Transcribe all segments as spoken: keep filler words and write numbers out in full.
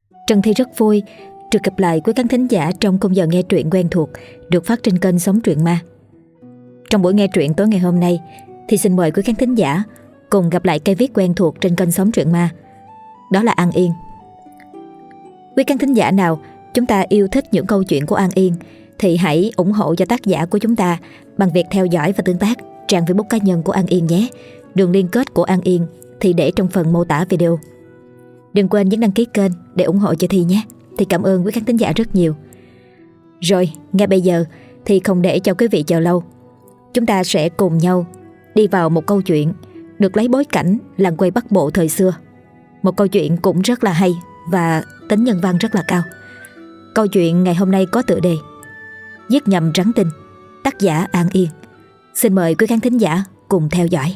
Trân Thi rất vui được gặp lại quý khán thính giả trong khung giờ nghe truyện quen thuộc được phát trên kênh Sống Truyện Ma. Trong buổi nghe truyện tối ngày hôm nay thì xin mời quý khán thính giả cùng gặp lại cây viết quen thuộc trên kênh Sống Truyện Ma. Đó là An Yên. Quý khán thính giả nào chúng ta yêu thích những câu chuyện của An Yên thì hãy ủng hộ cho tác giả của chúng ta bằng việc theo dõi và tương tác trang Facebook cá nhân của An Yên nhé. Đường liên kết của An Yên thì để trong phần mô tả video. Đừng quên nhấn đăng ký kênh để ủng hộ cho Thi nhé. Thì cảm ơn quý khán thính giả rất nhiều. Rồi, ngay bây giờ thì không để cho quý vị chờ lâu, chúng ta sẽ cùng nhau đi vào một câu chuyện được lấy bối cảnh làng quê Bắc Bộ thời xưa. Một câu chuyện cũng rất là hay và tính nhân văn rất là cao. Câu chuyện ngày hôm nay có tựa đề Giết nhầm rắn tinh, tác giả An Yên. Xin mời quý khán thính giả cùng theo dõi.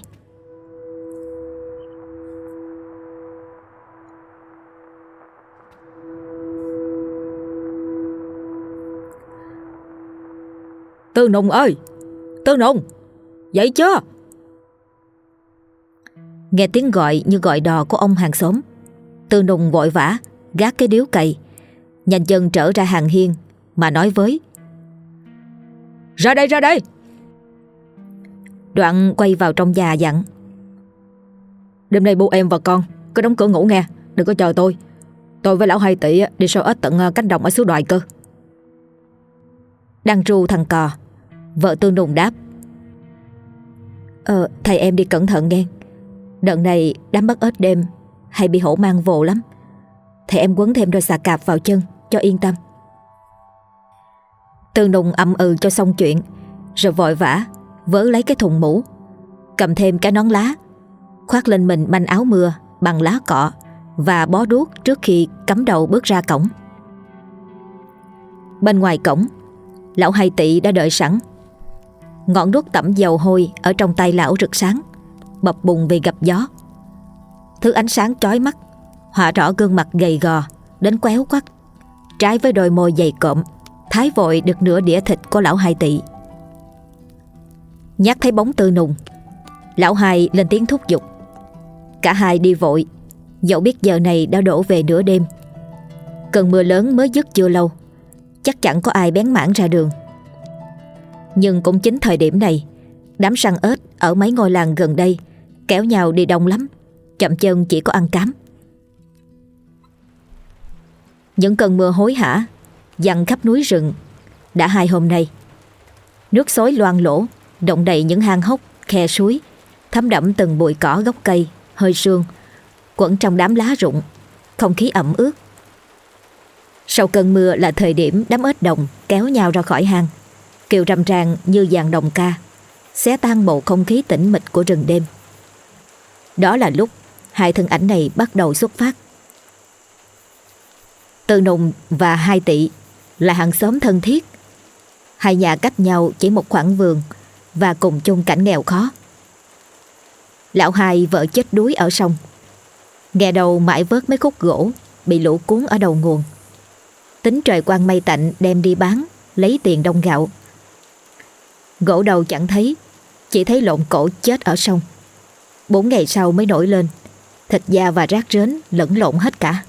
Tư Nùng ơi! Tư Nùng! Dậy chưa? Nghe tiếng gọi như gọi đò của ông hàng xóm, Tư Nùng vội vã gác cái điếu cày, nhanh chân trở ra hàng hiên mà nói với: Ra đây, ra đây! Đoạn quay vào trong nhà dặn: Đêm nay bố em và con cứ đóng cửa ngủ nghe, đừng có chờ tôi. Tôi với lão Hai Tỵ đi sâu ếch tận cánh đồng ở xứ Đoài cơ. Đang ru thằng cò, vợ Tư Nùng đáp: Ờ thầy em đi cẩn thận nghe. Đợt này đám bắt ếch đêm hay bị hổ mang vồ lắm. Thầy em quấn thêm đôi xà cạp vào chân cho yên tâm. Tư Nùng ậm ừ cho xong chuyện, rồi vội vã vớ lấy cái thùng mũ, cầm thêm cái nón lá, khoác lên mình manh áo mưa bằng lá cọ và bó đuốc trước khi cắm đầu bước ra cổng. Bên ngoài cổng, lão Hai Tỵ đã đợi sẵn. Ngọn đuốc tẩm dầu hôi ở trong tay lão rực sáng, bập bùng vì gặp gió. Thứ ánh sáng chói mắt họa rõ gương mặt gầy gò đến quéo quắt, trái với đôi môi dày cộm thái vội được nửa đĩa thịt của lão Hai Tỵ. Nhắc thấy bóng Tư Nùng, lão Hai lên tiếng thúc giục. Cả hai đi vội, dẫu biết giờ này đã đổ về nửa đêm. Cơn mưa lớn mới dứt chưa lâu, chắc chẳng có ai bén mảng ra đường. Nhưng cũng chính thời điểm này, đám săn ếch ở mấy ngôi làng gần đây kéo nhau đi đông lắm, chậm chân chỉ có ăn cám. Những cơn mưa hối hả dằn khắp núi rừng đã hai hôm nay. Nước xối loang lỗ động đầy những hang hốc, khe suối, thấm đẫm từng bụi cỏ gốc cây hơi sương quẩn trong đám lá rụng, không khí ẩm ướt. Sau cơn mưa là thời điểm đám ếch đồng kéo nhau ra khỏi hang, kêu râm ran như dàn đồng ca, xé tan bầu không khí tĩnh mịch của rừng đêm. Đó là lúc hai thân ảnh này bắt đầu xuất phát. Tư Nùng và Hai Tỵ là hàng xóm thân thiết, hai nhà cách nhau chỉ một khoảng vườn và cùng chung cảnh nghèo khó. Lão Hai vợ chết đuối ở sông, nghe đầu mãi vớt mấy khúc gỗ bị lũ cuốn ở đầu nguồn, tính trời quang mây tạnh đem đi bán lấy tiền đông gạo. Gỗ đầu chẳng thấy, chỉ thấy lộn cổ chết ở sông. Bốn ngày sau mới nổi lên, thịt da và rác rến lẫn lộn hết cả.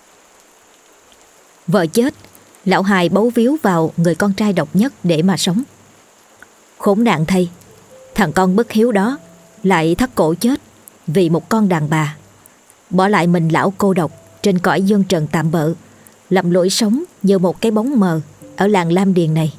Vợ chết, lão Hai bấu víu vào người con trai độc nhất để mà sống. Khốn nạn thay, thằng con bất hiếu đó lại thắt cổ chết vì một con đàn bà, bỏ lại mình lão cô độc trên cõi dương trần tạm bợ, lầm lũi sống như một cái bóng mờ ở làng Lam Điền này.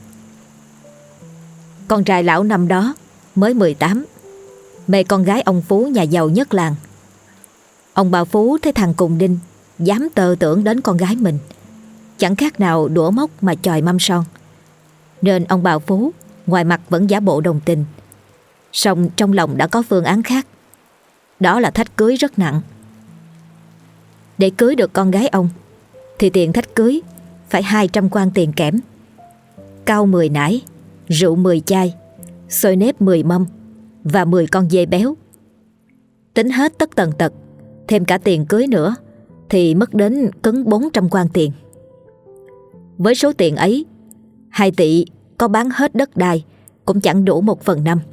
Con trai lão năm đó mới mười tám, mê con gái ông Phú nhà giàu nhất làng. Ông bà Phú thấy thằng cùng đinh dám tơ tưởng đến con gái mình, chẳng khác nào đũa móc mà chòi mâm son, nên ông bà Phú ngoài mặt vẫn giả bộ đồng tình, song trong lòng đã có phương án khác. Đó là thách cưới rất nặng. Để cưới được con gái ông thì tiền thách cưới phải hai trăm quan tiền kẽm, cao mười nải, rượu mười chai, xôi nếp mười mâm và mười con dê béo. Tính hết tất tần tật, thêm cả tiền cưới nữa, thì mất đến cứng bốn trăm quan tiền. Với số tiền ấy, Hai Tỵ có bán hết đất đai cũng chẳng đủ một phần năm.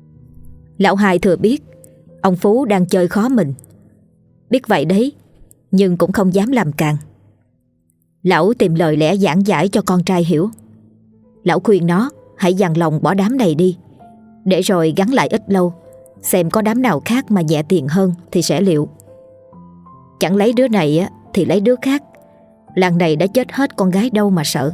Lão Hai thừa biết ông Phú đang chơi khó mình. Biết vậy đấy, nhưng cũng không dám làm càn. Lão tìm lời lẽ giảng giải cho con trai hiểu. Lão khuyên nó hãy dằn lòng bỏ đám này đi, để rồi gắn lại ít lâu, xem có đám nào khác mà nhẹ tiền hơn thì sẽ liệu. Chẳng lấy đứa này thì lấy đứa khác, làng này đã chết hết con gái đâu mà sợ.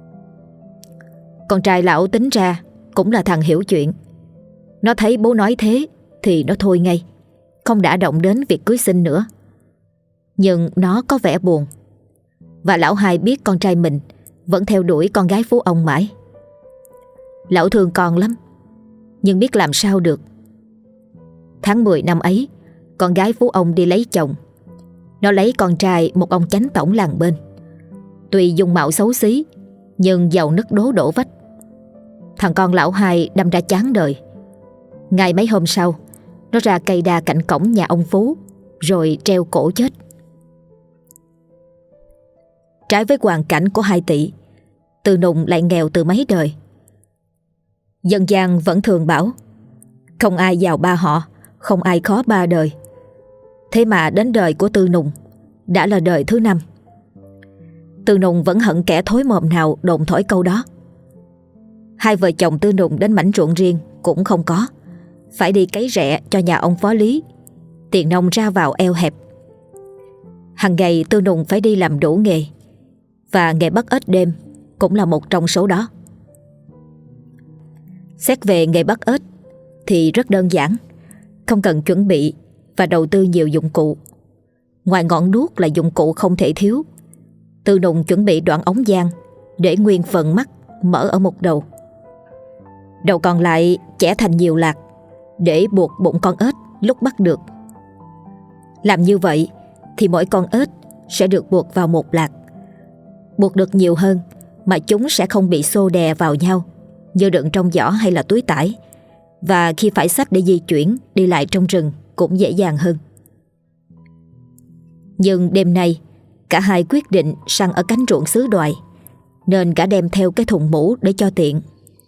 Con trai lão tính ra cũng là thằng hiểu chuyện. Nó thấy bố nói thế thì nó thôi ngay, không đả động đến việc cưới xin nữa. Nhưng nó có vẻ buồn. Và lão hai biết con trai mình vẫn theo đuổi con gái phú ông mãi. Lão thương con lắm, nhưng biết làm sao được. Tháng mười năm ấy, con gái phú ông đi lấy chồng. Nó lấy con trai một ông chánh tổng làng bên. Tuy dung mạo xấu xí, nhưng giàu nứt đố đổ vách. Thằng con lão hai đâm ra chán đời. Ngày mấy hôm sau, nó ra cây đa cạnh cổng nhà ông Phú, rồi treo cổ chết. Trái với hoàn cảnh của hai tỷ, Từ Nùng lại nghèo từ mấy đời. Dân gian vẫn thường bảo không ai giàu ba họ, không ai khó ba đời. Thế mà đến đời của Tư Nùng đã là đời thứ năm. Tư Nùng vẫn hận kẻ thối mồm nào đồn thổi câu đó. Hai vợ chồng Tư Nùng đến mảnh ruộng riêng cũng không có, phải đi cấy rẹ cho nhà ông Phó Lý. Tiền nông ra vào eo hẹp. Hằng ngày Tư Nùng phải đi làm đủ nghề, và nghề bắt ếch đêm cũng là một trong số đó. Xét về nghề bắt ếch thì rất đơn giản, không cần chuẩn bị và đầu tư nhiều dụng cụ. Ngoài ngọn đuốc là dụng cụ không thể thiếu, Tư Nùng chuẩn bị đoạn ống giang để nguyên phần mắt mở ở một đầu. Đầu còn lại chẻ thành nhiều lạc để buộc bụng con ếch lúc bắt được. Làm như vậy thì mỗi con ếch sẽ được buộc vào một lạc. Buộc được nhiều hơn mà chúng sẽ không bị xô đè vào nhau như đựng trong giỏ hay là túi tải, và khi phải xách để di chuyển đi lại trong rừng cũng dễ dàng hơn. Nhưng đêm nay cả hai quyết định săn ở cánh ruộng xứ Đoài, nên cả đem theo cái thùng mũ để cho tiện.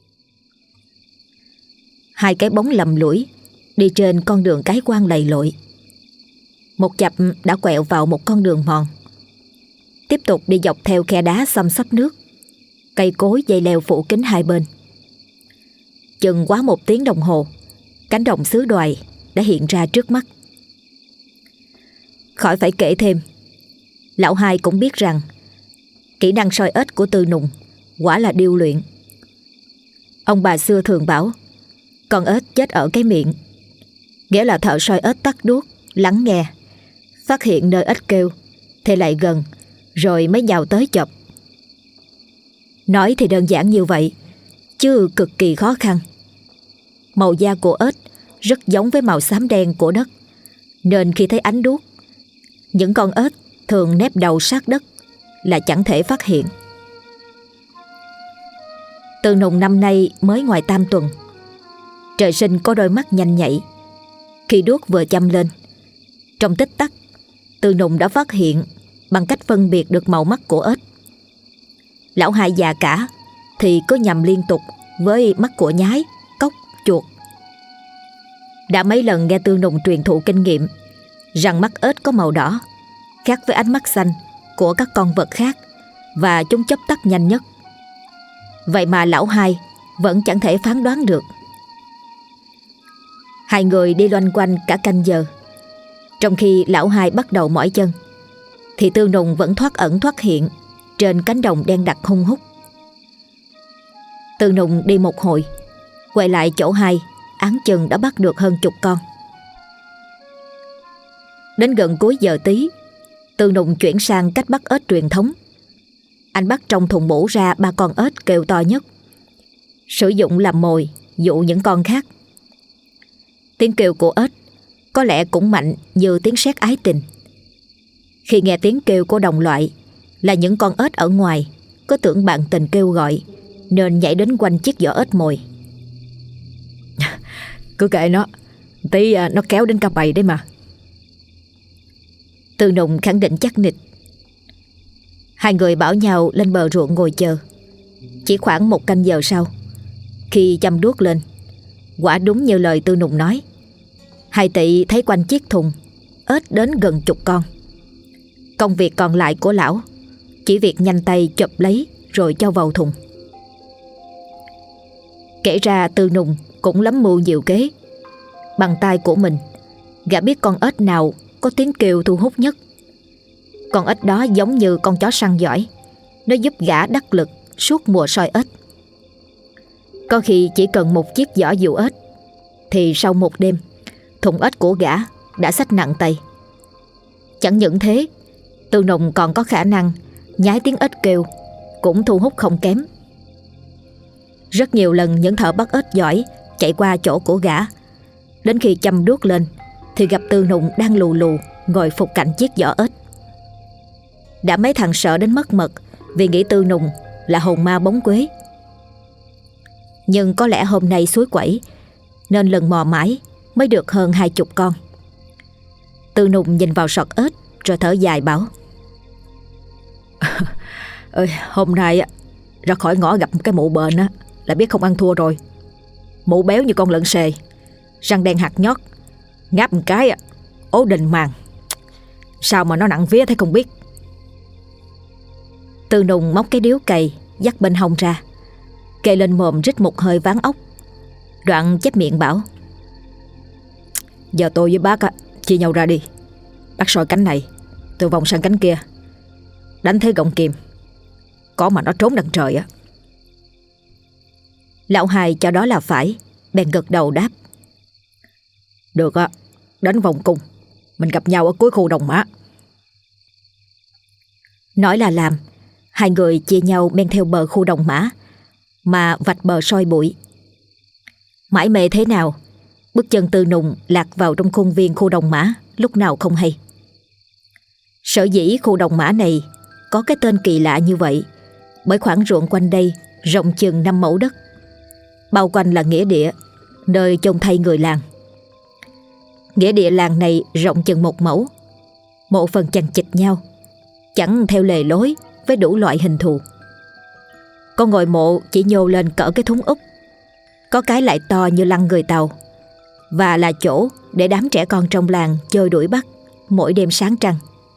Hai cái bóng lầm lũi đi trên con đường cái quan lầy lội. Một chập đã quẹo vào một con đường mòn, tiếp tục đi dọc theo khe đá xăm xắp nước, cây cối dây leo phủ kín hai bên. Chừng quá một tiếng đồng hồ, cánh đồng xứ Đoài đã hiện ra trước mắt. Khỏi phải kể thêm, lão hai cũng biết rằng kỹ năng soi ếch của Tư Nùng quả là điêu luyện. Ông bà xưa thường bảo con ếch chết ở cái miệng, nghĩa là thợ soi ếch tắt đuốc, lắng nghe, phát hiện nơi ếch kêu thì lại gần, rồi mới nhào tới chọc. Nói thì đơn giản như vậy, chứ cực kỳ khó khăn. Màu da của ếch rất giống với màu xám đen của đất, nên khi thấy ánh đuốc, những con ếch thường nép đầu sát đất là chẳng thể phát hiện. Tư Nùng năm nay mới ngoài tam tuần. Trời sinh có đôi mắt nhanh nhạy. Khi đuốc vừa châm lên, trong tích tắc Tư Nùng đã phát hiện bằng cách phân biệt được màu mắt của ếch. Lão hai già cả thì cứ nhầm liên tục với mắt của nhái, cóc, chuột. Đã mấy lần nghe Tư Nùng truyền thụ kinh nghiệm rằng mắt ếch có màu đỏ, khác với ánh mắt xanh của các con vật khác, và chúng chớp tắt nhanh nhất. Vậy mà lão hai vẫn chẳng thể phán đoán được. Hai người đi loanh quanh cả canh giờ. Trong khi lão hai bắt đầu mỏi chân, thì Tư Nùng vẫn thoát ẩn thoát hiện trên cánh đồng đen đặc hung hút. Tư Nùng đi một hồi, quay lại chỗ hai, áng chừng đã bắt được hơn chục con. Đến gần cuối giờ tí, Tư Nùng chuyển sang cách bắt ếch truyền thống. Anh bắt trong thùng mũ ra ba con ếch kêu to nhất, sử dụng làm mồi dụ những con khác. Tiếng kêu của ếch có lẽ cũng mạnh như tiếng sét ái tình. Khi nghe tiếng kêu của đồng loại là những con ếch ở ngoài có tưởng bạn tình kêu gọi, nên nhảy đến quanh chiếc giỏ ếch mồi. Cứ kệ nó, tí nó kéo đến cả bầy đấy mà. Tư Nùng khẳng định chắc nịch. Hai người bảo nhau lên bờ ruộng ngồi chờ. Chỉ khoảng một canh giờ sau, khi châm đuốc lên, quả đúng như lời Tư Nùng nói. Hai tỵ thấy quanh chiếc thùng ếch đến gần chục con. Công việc còn lại của lão chỉ việc nhanh tay chụp lấy rồi cho vào thùng. Kể ra Tư Nùng cũng lắm mưu nhiều kế. Bằng tay của mình, gã biết con ếch nào có tiếng kêu thu hút nhất. Con ếch đó giống như con chó săn giỏi, nó giúp gã đắc lực suốt mùa soi ếch. Có khi chỉ cần một chiếc giỏ dụ ếch thì sau một đêm, thùng ếch của gã đã xách nặng tay. Chẳng những thế, Tư Nùng còn có khả năng nhái tiếng ếch kêu cũng thu hút không kém. Rất nhiều lần những thợ bắt ếch giỏi chạy qua chỗ của gã, đến khi châm đuốc lên thì gặp Tư Nùng đang lù lù ngồi phục cạnh chiếc giỏ ếch. Đã mấy thằng sợ đến mất mật vì nghĩ Tư Nùng là hồn ma bóng quế. Nhưng có lẽ hôm nay suối quẩy nên lần mò mãi mới được hơn hai chục con. Tư Nùng nhìn vào sọt ếch rồi thở dài bảo: Ơi, hôm nay ra khỏi ngõ gặp một cái mụ bệnh á, là biết không ăn thua rồi. Mụ béo như con lợn xề, răng đen hạt nhót, ngáp một cái ố đình màng. Sao mà nó nặng vía thế không biết. Tư Nùng móc cái điếu cày dắt bên hông ra, kề lên mồm rít một hơi ván ốc, đoạn chép miệng bảo: Giờ tôi với bác á, chia nhau ra đi. Bác soi cánh này, tôi vòng sang cánh kia, đánh thế gọng kìm, có mà nó trốn đằng trời á. Lão Hai cho đó là phải, bèn gật đầu đáp: Được á, đánh vòng cung, mình gặp nhau ở cuối khu Đồng Mã. Nói là làm, hai người chia nhau men theo bờ khu Đồng Mã mà vạch bờ soi bụi. Mãi mê thế nào, bước chân Tư Nùng lạc vào trong khuôn viên khu Đồng Mã lúc nào không hay. Sở dĩ khu Đồng Mã này có cái tên kỳ lạ như vậy bởi khoảng ruộng quanh đây rộng chừng năm mẫu đất, bao quanh là nghĩa địa, nơi chôn thay người làng. Nghĩa địa làng này rộng chừng một mẫu, mộ phần chằng chịt nhau, chẳng theo lề lối với đủ loại hình thù. Có ngôi mộ chỉ nhô lên cỡ cái thúng úp, có cái lại to như lăng người Tàu, và là chỗ để đám trẻ con trong làng chơi đuổi bắt mỗi đêm sáng trăng.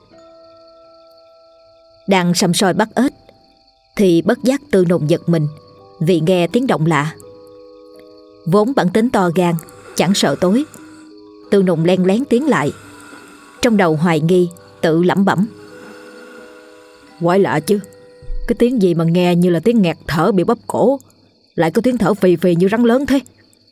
Đang săm soi bắt ếch thì bất giác Tư Nùng giật mình vì nghe tiếng động lạ. Vốn bản tính to gan, chẳng sợ tối, Tư Nùng len lén tiến lại, trong đầu hoài nghi, tự lẩm bẩm: Quái lạ chứ, cái tiếng gì mà nghe như là tiếng nghẹt thở bị bóp cổ, lại có tiếng thở phì phì như rắn lớn thế.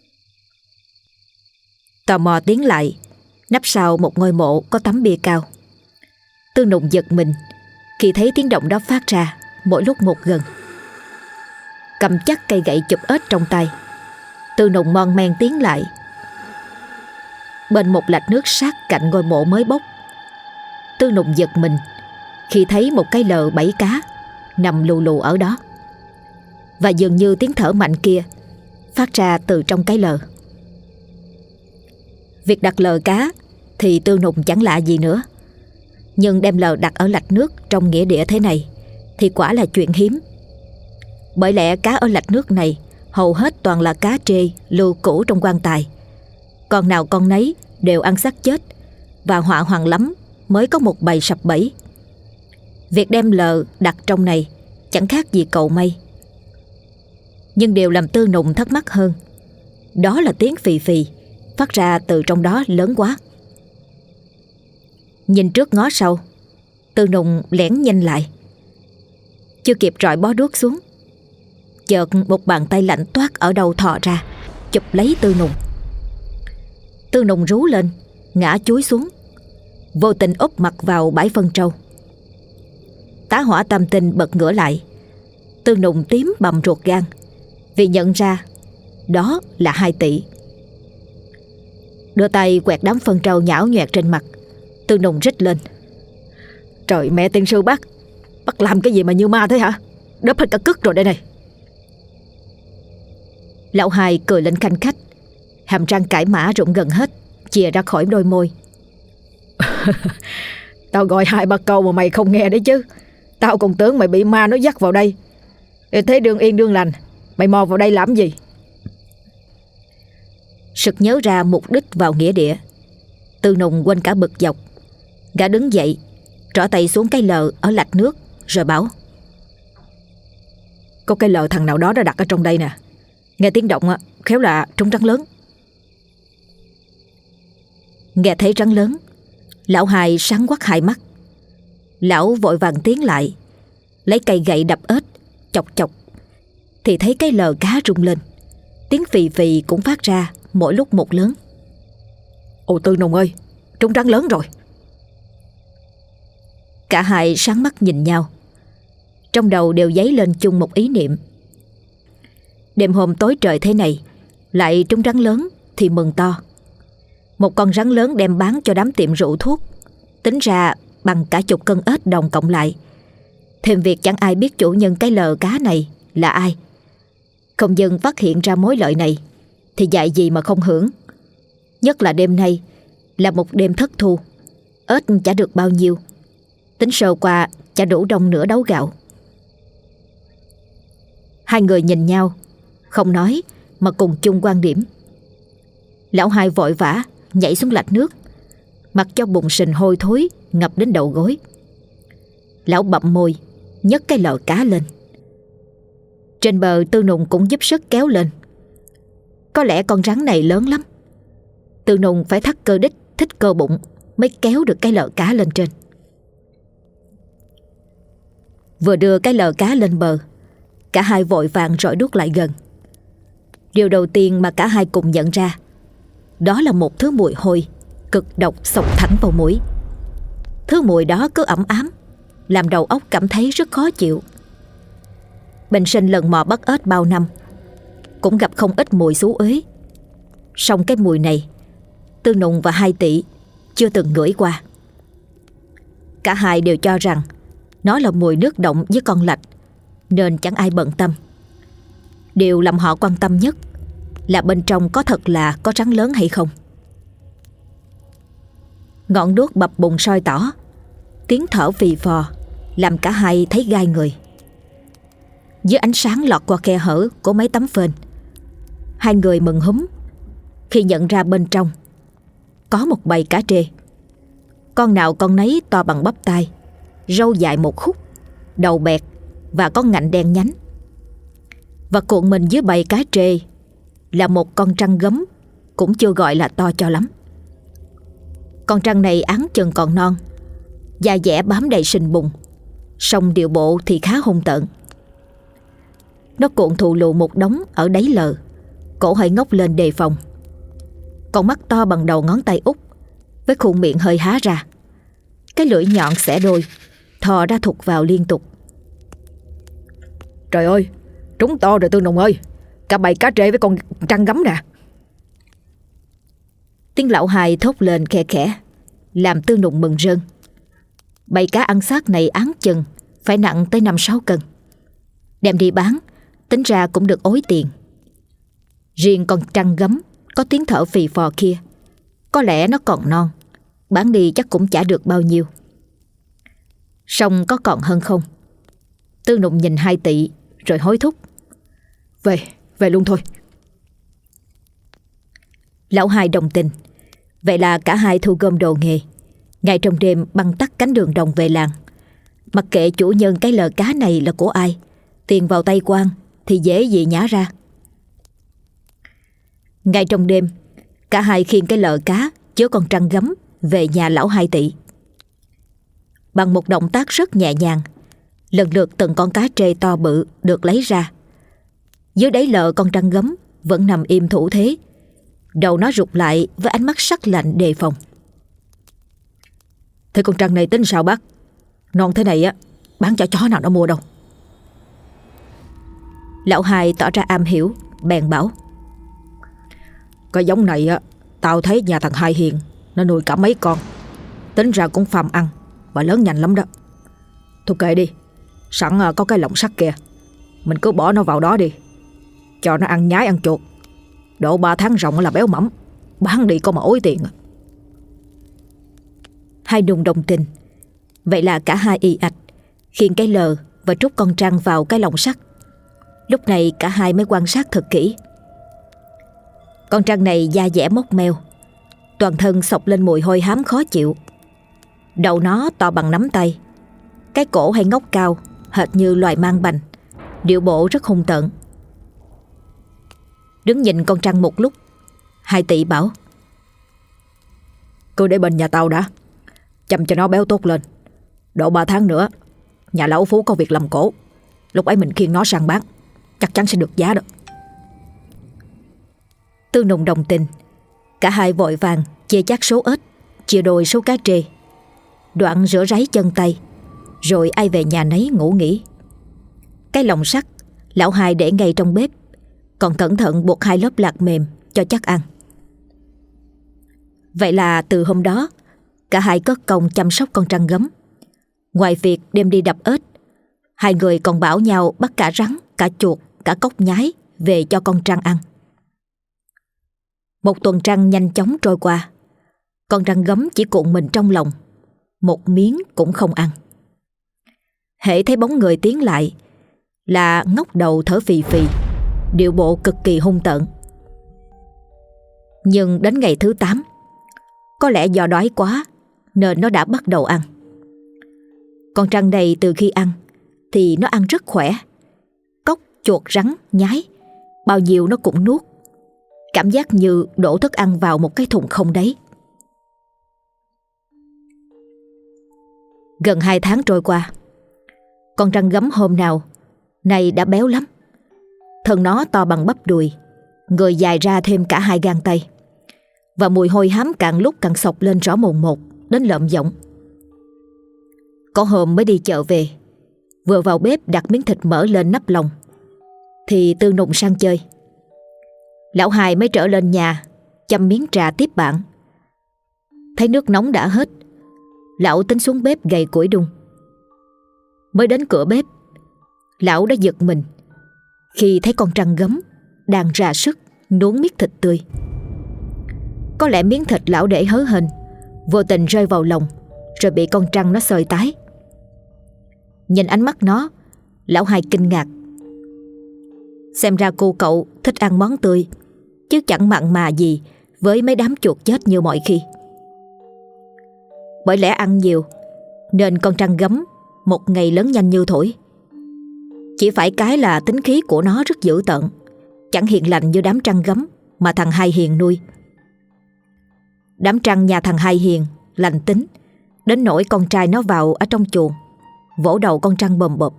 Tò mò tiến lại, nấp sau một ngôi mộ có tấm bia cao. Tư Nùng giật mình khi thấy tiếng động đó phát ra mỗi lúc một gần. Cầm chắc cây gậy chụp ếch trong tay, Tư Nùng mon men tiến lại. Bên một lạch nước sát cạnh ngôi mộ mới bốc, Tư Nùng giật mình khi thấy một cái lờ bẫy cá nằm lù lù ở đó, và dường như tiếng thở mạnh kia phát ra từ trong cái lờ. Việc đặt lờ cá thì Tư Nùng chẳng lạ gì nữa, nhưng đem lờ đặt ở lạch nước trong nghĩa địa thế này thì quả là chuyện hiếm. Bởi lẽ cá ở lạch nước này hầu hết toàn là cá trê lưu cữu trong quan tài, con nào con nấy đều ăn xác chết, và họa hoàng lắm mới có một bầy sập bẫy. Việc đem lờ đặt trong này chẳng khác gì cầu may. Nhưng điều làm Tư Nùng thắc mắc hơn, đó là tiếng phì phì phát ra từ trong đó lớn quá. Nhìn trước ngó sau, Tư Nùng lẻn nhanh lại. Chưa kịp rọi bó đuốc xuống, chợt một bàn tay lạnh toát ở đầu thò ra, chụp lấy Tư Nùng. Tư Nùng rú lên, ngã chúi xuống, vô tình úp mặt vào bãi phân trâu. Tá Hỏa Tam Tinh bật ngửa lại. Tư Nùng tím bầm ruột gan vì nhận ra đó là Hai Tỷ. Đưa tay quẹt đám phân trâu nhão nhoẹt trên mặt, Tư Nùng rít lên: Trời mẹ tiên sư bác, bác làm cái gì mà như ma thế hả? Đớp hết cả cứt rồi đây này. Lão Hai cười lên khanh khách, hàm răng cãi mã rụng gần hết, chìa ra khỏi đôi môi. Tao gọi hai ba câu mà mày không nghe đấy chứ. Tao còn tưởng mày bị ma nó dắt vào đây. Thế đương yên đương lành, mày mò vào đây làm gì? Sực nhớ ra mục đích vào nghĩa địa, Tư Nùng quên cả bực dọc. Gã đứng dậy, trỏ tay xuống cái lờ ở lạch nước rồi bảo: Có cái lờ thằng nào đó đã đặt ở trong đây nè. Nghe tiếng động á, khéo là trúng rắn lớn. Nghe thấy rắn lớn, lão Hai sáng quắc hai mắt. Lão vội vàng tiến lại, lấy cây gậy đập ếch, chọc chọc, thì thấy cái lờ cá rung lên. Tiếng phì phì cũng phát ra mỗi lúc một lớn. Ồ Tư Nùng ơi, trúng rắn lớn rồi. Cả hai sáng mắt nhìn nhau, trong đầu đều dấy lên chung một ý niệm. Đêm hôm tối trời thế này lại trúng rắn lớn thì mừng to. Một con rắn lớn đem bán cho đám tiệm rượu thuốc, tính ra bằng cả chục cân ếch đồng cộng lại. Thêm việc chẳng ai biết chủ nhân cái lờ cá này là ai. Không dừng phát hiện ra mối lợi này thì dạy gì mà không hưởng. Nhất là đêm nay là một đêm thất thu, ếch chả được bao nhiêu, tính sơ qua chả đủ đông nửa đấu gạo. Hai người nhìn nhau, không nói mà cùng chung quan điểm. Lão Hai vội vã nhảy xuống lạch nước, mặc cho bùn sình hôi thối ngập đến đầu gối. Lão bậm môi nhấc cái lờ cá lên. Trên bờ Tư Nùng cũng giúp sức kéo lên. Có lẽ con rắn này lớn lắm, Tư Nùng phải thắt cơ đích thích cơ bụng mới kéo được cái lờ cá lên trên. Vừa đưa cái lờ cá lên bờ, cả hai vội vàng rọi đuốc lại gần. Điều đầu tiên mà cả hai cùng nhận ra, đó là một thứ mùi hôi cực độc xộc thẳng vào mũi. Thứ mùi đó cứ ẩm ám, làm đầu óc cảm thấy rất khó chịu. Bình sinh lần mò bắt ếch bao năm, cũng gặp không ít mùi xú uế, song cái mùi này Tư Nùng và Hai Tỷ chưa từng ngửi qua. Cả hai đều cho rằng nó là mùi nước động với con lạch, nên chẳng ai bận tâm. Điều làm họ quan tâm nhất là bên trong có thật là có rắn lớn hay không. Ngọn đuốc bập bùng soi tỏ, tiếng thở phì phò làm cả hai thấy gai người. Dưới ánh sáng lọt qua khe hở của mấy tấm phên, hai người mừng húm khi nhận ra bên trong có một bầy cá trê. Con nào con nấy to bằng bắp tay, râu dài một khúc, đầu bẹt và có ngạnh đen nhánh. Và cuộn mình dưới bầy cá trê là một con trăn gấm, cũng chưa gọi là to cho lắm. Con trăn này áng chừng còn non, da dẻ bám đầy sình bùn, song điệu bộ thì khá hung tợn. Nó cuộn thù lù một đống ở đáy lờ, cổ hơi ngóc lên đề phòng. Con mắt to bằng đầu ngón tay út, với khuôn miệng hơi há ra. Cái lưỡi nhọn xẻ đôi, thò ra thụt vào liên tục. Trời ơi, trúng to rồi Tư Nùng ơi, cả bầy cá trê với con trăn gấm nè. Tiếng lão Hai thốt lên khe khẽ, làm Tư Nùng mừng rơn. Bầy cá ăn xác này áng chừng phải nặng tới năm sáu cân. Đem đi bán, tính ra cũng được ối tiền. Riêng con trăn gấm có tiếng thở phì phò kia, có lẽ nó còn non, bán đi chắc cũng chả được bao nhiêu. Song có còn hơn không? Tư Nùng nhìn Hai Tỷ rồi hối thúc: Về, về luôn thôi. Lão Hai đồng tình. Vậy là cả hai thu gom đồ nghề, ngay trong đêm băng tắt cánh đường đồng về làng. Mặc kệ chủ nhân cái lờ cá này là của ai, tiền vào tay quan thì dễ gì nhả ra. Ngay trong đêm, cả hai khiêng cái lờ cá chứa con trăn gấm về nhà lão Hai Tỷ. Bằng một động tác rất nhẹ nhàng, lần lượt từng con cá trê to bự được lấy ra. Dưới đáy lờ con trăn gấm vẫn nằm im thủ thế, đầu nó rụt lại với ánh mắt sắc lạnh đề phòng. Thế con trăn này tính sao bác? Non thế này á, bán cho chó nào nó mua đâu. Lão Hai tỏ ra am hiểu, bèn bảo: Cái giống này á, tao thấy nhà thằng Hai Hiền nó nuôi cả mấy con, tính ra cũng phàm ăn và lớn nhanh lắm đó. Thôi kệ đi, sẵn có cái lồng sắt kìa, mình cứ bỏ nó vào đó đi, cho nó ăn nhái ăn chuột. Độ ba tháng rộng là béo mẫm, bán đi có mà ối tiền. Hai đùng đồng tình. Vậy là cả hai ì ạch khiêng cái lờ và trút con trăn vào cái lồng sắt. Lúc này cả hai mới quan sát thật kỹ. Con trăn này da dẻ mốc meo, toàn thân xộc lên mùi hôi hám khó chịu. Đầu nó to bằng nắm tay, cái cổ hay ngóc cao hệt như loài mang bành, điệu bộ rất hung tợn. Đứng nhìn con trăng một lúc, Hai Tỵ bảo: "Cứ để bên nhà tao đã, chăm cho nó béo tốt lên. Độ ba tháng nữa nhà lão Phú có việc làm cổ, lúc ấy mình khiêng nó sang bán, chắc chắn sẽ được giá đó." Tư Nùng đồng tình. Cả hai vội vàng chia chác số ếch, chia đôi số cá trê, đoạn rửa ráy chân tay, rồi ai về nhà nấy ngủ nghỉ. Cái lồng sắt lão Hai để ngay trong bếp, còn cẩn thận buộc hai lớp lạc mềm cho chắc ăn. Vậy là từ hôm đó, cả hai cất công chăm sóc con trăn gấm. Ngoài việc đem đi đập ếch, hai người còn bảo nhau bắt cả rắn, cả chuột, cả cóc nhái về cho con trăn ăn. Một tuần trăng nhanh chóng trôi qua. Con trăn gấm chỉ cuộn mình trong lòng, một miếng cũng không ăn. Hễ thấy bóng người tiến lại là ngóc đầu thở phì phì, điệu bộ cực kỳ hung tợn. Nhưng đến ngày thứ tám, có lẽ do đói quá nên nó đã bắt đầu ăn. Con trăn này từ khi ăn thì nó ăn rất khỏe. Cóc, chuột, rắn, nhái, bao nhiêu nó cũng nuốt. Cảm giác như đổ thức ăn vào một cái thùng không đáy. Gần hai tháng trôi qua, con trăn gấm hôm nào nay đã béo lắm. Thân nó to bằng bắp đùi, người dài ra thêm cả hai gang tay, và mùi hôi hám càng lúc càng xộc lên rõ mồn một, đến lợm giọng. Có hôm mới đi chợ về, vừa vào bếp đặt miếng thịt mỡ lên nắp lồng thì Tư Nùng sang chơi. Lão Hai mới trở lên nhà chăm miếng trà tiếp bạn. Thấy nước nóng đã hết, lão tính xuống bếp gầy củi đun. Mới đến cửa bếp, lão đã giật mình khi thấy con trăn gấm đang ra sức nuốt miếng thịt tươi. Có lẽ miếng thịt lão để hớ hênh, vô tình rơi vào lòng, rồi bị con trăn nó xơi tái. Nhìn ánh mắt nó, lão Hai kinh ngạc. Xem ra cô cậu thích ăn món tươi, chứ chẳng mặn mà gì với mấy đám chuột chết như mọi khi. Bởi lẽ ăn nhiều nên con trăn gấm một ngày lớn nhanh như thổi. Chỉ phải cái là tính khí của nó rất dữ tợn, chẳng hiền lành như đám trăn gấm mà thằng Hai Hiền nuôi. Đám trăn nhà thằng Hai Hiền lành tính đến nỗi con trai nó vào ở trong chuồng vỗ đầu con trăn bầm bập.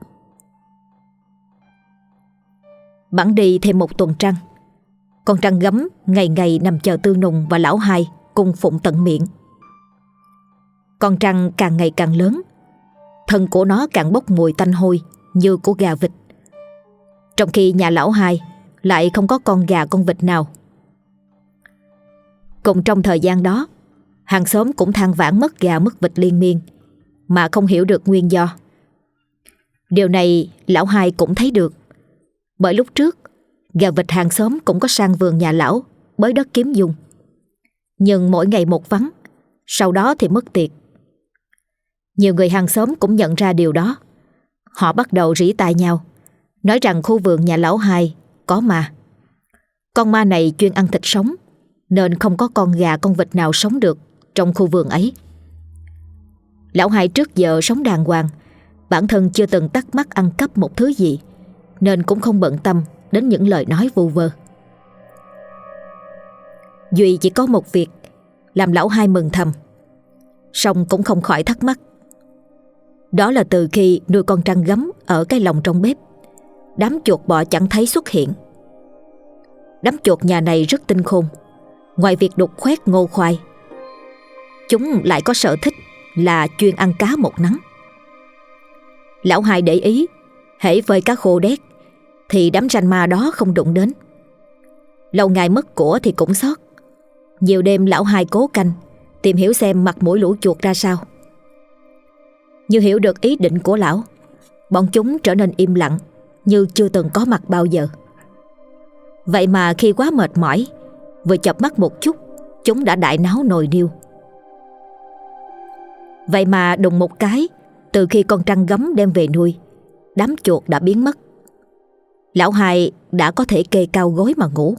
Bẵng đi thêm một tuần trăng, con trăn gấm ngày ngày nằm chờ Tư Nùng và lão Hai cùng phụng tận miệng. Con trăn càng ngày càng lớn, thân của nó càng bốc mùi tanh hôi như của gà vịt, trong khi nhà lão Hai lại không có con gà con vịt nào. Cùng trong thời gian đó, hàng xóm cũng than vãn mất gà mất vịt liên miên mà không hiểu được nguyên do. Điều này lão Hai cũng thấy được, bởi lúc trước gà vịt hàng xóm cũng có sang vườn nhà lão bới đất kiếm dùng. Nhưng mỗi ngày một vắng, sau đó thì mất tiệt. Nhiều người hàng xóm cũng nhận ra điều đó. Họ bắt đầu rỉ tai nhau, nói rằng khu vườn nhà lão Hai có ma. Con ma này chuyên ăn thịt sống, nên không có con gà con vịt nào sống được trong khu vườn ấy. Lão Hai trước giờ sống đàng hoàng, bản thân chưa từng tắt mắt ăn cắp một thứ gì, nên cũng không bận tâm đến những lời nói vu vơ. Duy chỉ có một việc làm lão Hai mừng thầm, song cũng không khỏi thắc mắc. Đó là từ khi nuôi con trăn gấm ở cái lồng trong bếp, đám chuột bọ chẳng thấy xuất hiện. Đám chuột nhà này rất tinh khôn. Ngoài việc đục khoét ngô khoai, chúng lại có sở thích là chuyên ăn cá một nắng. Lão Hai để ý, hễ phơi cá khô đét thì đám ranh ma đó không đụng đến. Lâu ngày mất của thì cũng sót. Nhiều đêm lão Hai cố canh, tìm hiểu xem mặt mũi lũ chuột ra sao. Như hiểu được ý định của lão, bọn chúng trở nên im lặng như chưa từng có mặt bao giờ. Vậy mà khi quá mệt mỏi, vừa chợp mắt một chút, chúng đã đại náo nồi niêu. Vậy mà đùng một cái, từ khi con trăn gấm đem về nuôi, đám chuột đã biến mất. Lão Hai đã có thể kê cao gối mà ngủ.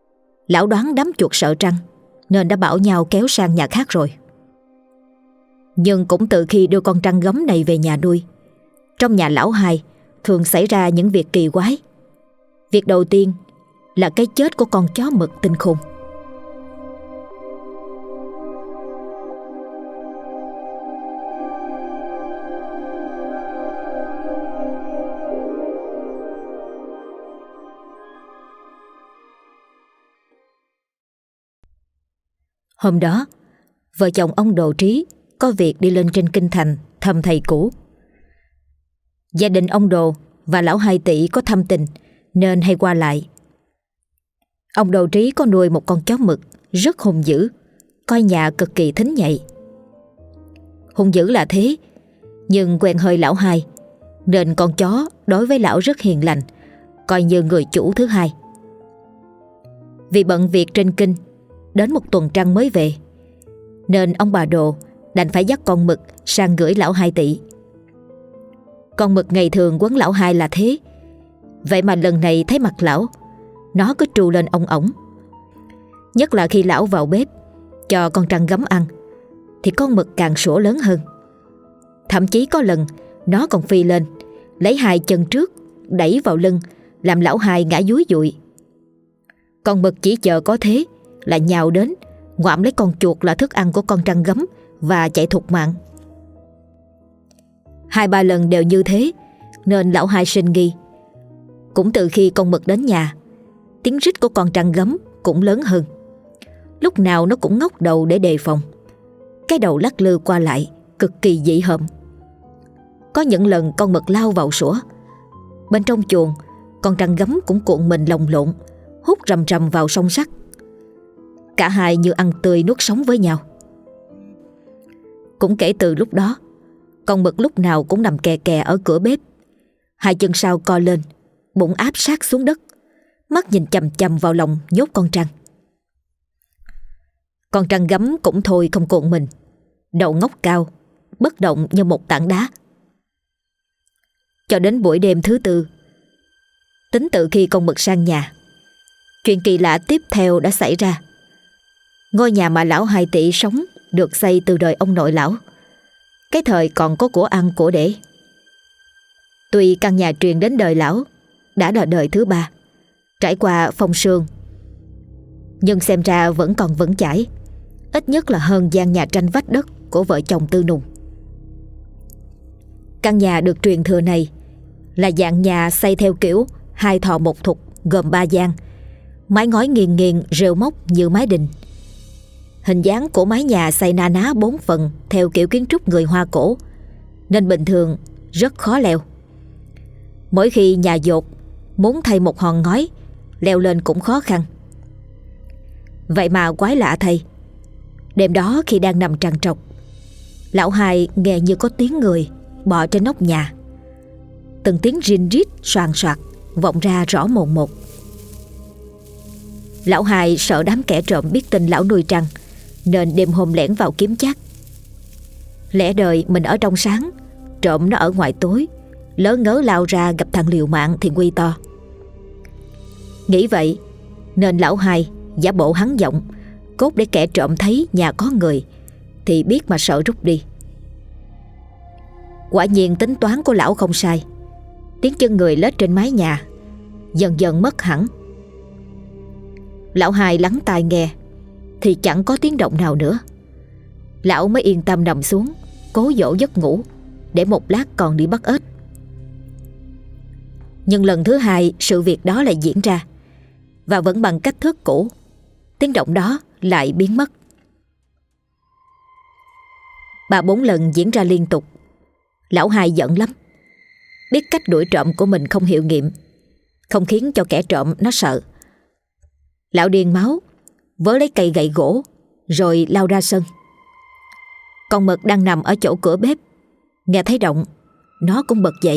Lão đoán đám chuột sợ trăn nên đã bảo nhau kéo sang nhà khác rồi. Nhưng cũng từ khi đưa con trăn gấm này về nhà nuôi, trong nhà lão hai thường xảy ra những việc kỳ quái. Việc đầu tiên là cái chết của con chó mực tinh khùng. Hôm đó, vợ chồng ông Đồ Trí có việc đi lên trên kinh thành thăm thầy cũ. Gia đình ông Đồ và lão Hai Tỵ có thâm tình nên hay qua lại. Ông Đồ Trí có nuôi một con chó mực rất hung dữ, coi nhà cực kỳ thính nhạy. Hung dữ là thế, nhưng quen hơi lão Hai nên con chó đối với lão rất hiền lành, coi như người chủ thứ hai. Vì bận việc trên kinh, đến một tuần trăng mới về, nên ông bà Đồ đành phải dắt con mực sang gửi lão Hai Tỵ. Con mực ngày thường quấn lão Hai là thế, vậy mà lần này thấy mặt lão, nó cứ trù lên ong ổng. Nhất là khi lão vào bếp cho con trăn gấm ăn, thì con mực càng sủa lớn hơn. Thậm chí có lần nó còn phi lên, lấy hai chân trước đẩy vào lưng, làm lão Hai ngã dúi dụi. Con mực chỉ chờ có thế là nhào đến, ngoạm lấy con chuột là thức ăn của con trăn gấm và chạy thục mạng. Hai ba lần đều như thế nên lão Hai sinh nghi. Cũng từ khi con mực đến nhà, tiếng rít của con trăn gấm cũng lớn hơn. Lúc nào nó cũng ngóc đầu để đề phòng, cái đầu lắc lư qua lại, cực kỳ dị hợm. Có những lần con mực lao vào sủa, bên trong chuồng con trăn gấm cũng cuộn mình lồng lộn, hút rầm rầm vào song sắt. Cả hai như ăn tươi nuốt sống với nhau. Cũng kể từ lúc đó, con mực lúc nào cũng nằm kè kè ở cửa bếp, hai chân sau co lên, bụng áp sát xuống đất, mắt nhìn chằm chằm vào lòng nhốt con trăn. Con trăn gấm cũng thôi không cuộn mình, đầu ngóc cao, bất động như một tảng đá. Cho đến buổi đêm thứ tư, tính từ khi con mực sang nhà, chuyện kỳ lạ tiếp theo đã xảy ra. Ngôi nhà mà lão Hai Tỵ sống được xây từ đời ông nội lão, cái thời còn có của ăn của để. Tuy căn nhà truyền đến đời lão đã là đời thứ ba, trải qua phong sương, nhưng xem ra vẫn còn vững chãi, ít nhất là hơn gian nhà tranh vách đất của vợ chồng Tư Nùng. Căn nhà được truyền thừa này là dạng nhà xây theo kiểu hai thò một thục, gồm ba gian, mái ngói nghiền nghiền rêu móc như mái đình. Hình dáng của mái nhà xây na ná bốn phần theo kiểu kiến trúc người Hoa cổ, nên bình thường rất khó leo. Mỗi khi nhà dột muốn thay một hòn ngói, leo lên cũng khó khăn. Vậy mà quái lạ thay, đêm đó khi đang nằm trằn trọc, lão Hai nghe như có tiếng người bò trên nóc nhà. Từng tiếng rin rít soàn soạt vọng ra rõ mồn một. Lão Hai sợ đám kẻ trộm biết tin lão nuôi trăng, nên đêm hôm lẻn vào kiếm chắc. Lẽ đời mình ở trong sáng, trộm nó ở ngoài tối, lỡ ngớ lao ra gặp thằng liều mạng thì nguy to. Nghĩ vậy nên lão Hai giả bộ hắn giọng, cốt để kẻ trộm thấy nhà có người thì biết mà sợ rút đi. Quả nhiên tính toán của lão không sai. Tiếng chân người lết trên mái nhà dần dần mất hẳn. Lão Hai lắng tai nghe thì chẳng có tiếng động nào nữa. Lão mới yên tâm nằm xuống, cố dỗ giấc ngủ để một lát còn đi bắt ếch. Nhưng lần thứ hai sự việc đó lại diễn ra, và vẫn bằng cách thức cũ, tiếng động đó lại biến mất. Ba bốn lần diễn ra liên tục. Lão Hai giận lắm, biết cách đuổi trộm của mình không hiệu nghiệm, không khiến cho kẻ trộm nó sợ. Lão điên máu, vớ lấy cây gậy gỗ rồi lao ra sân. Con mực đang nằm ở chỗ cửa bếp, nghe thấy động, nó cũng bật dậy.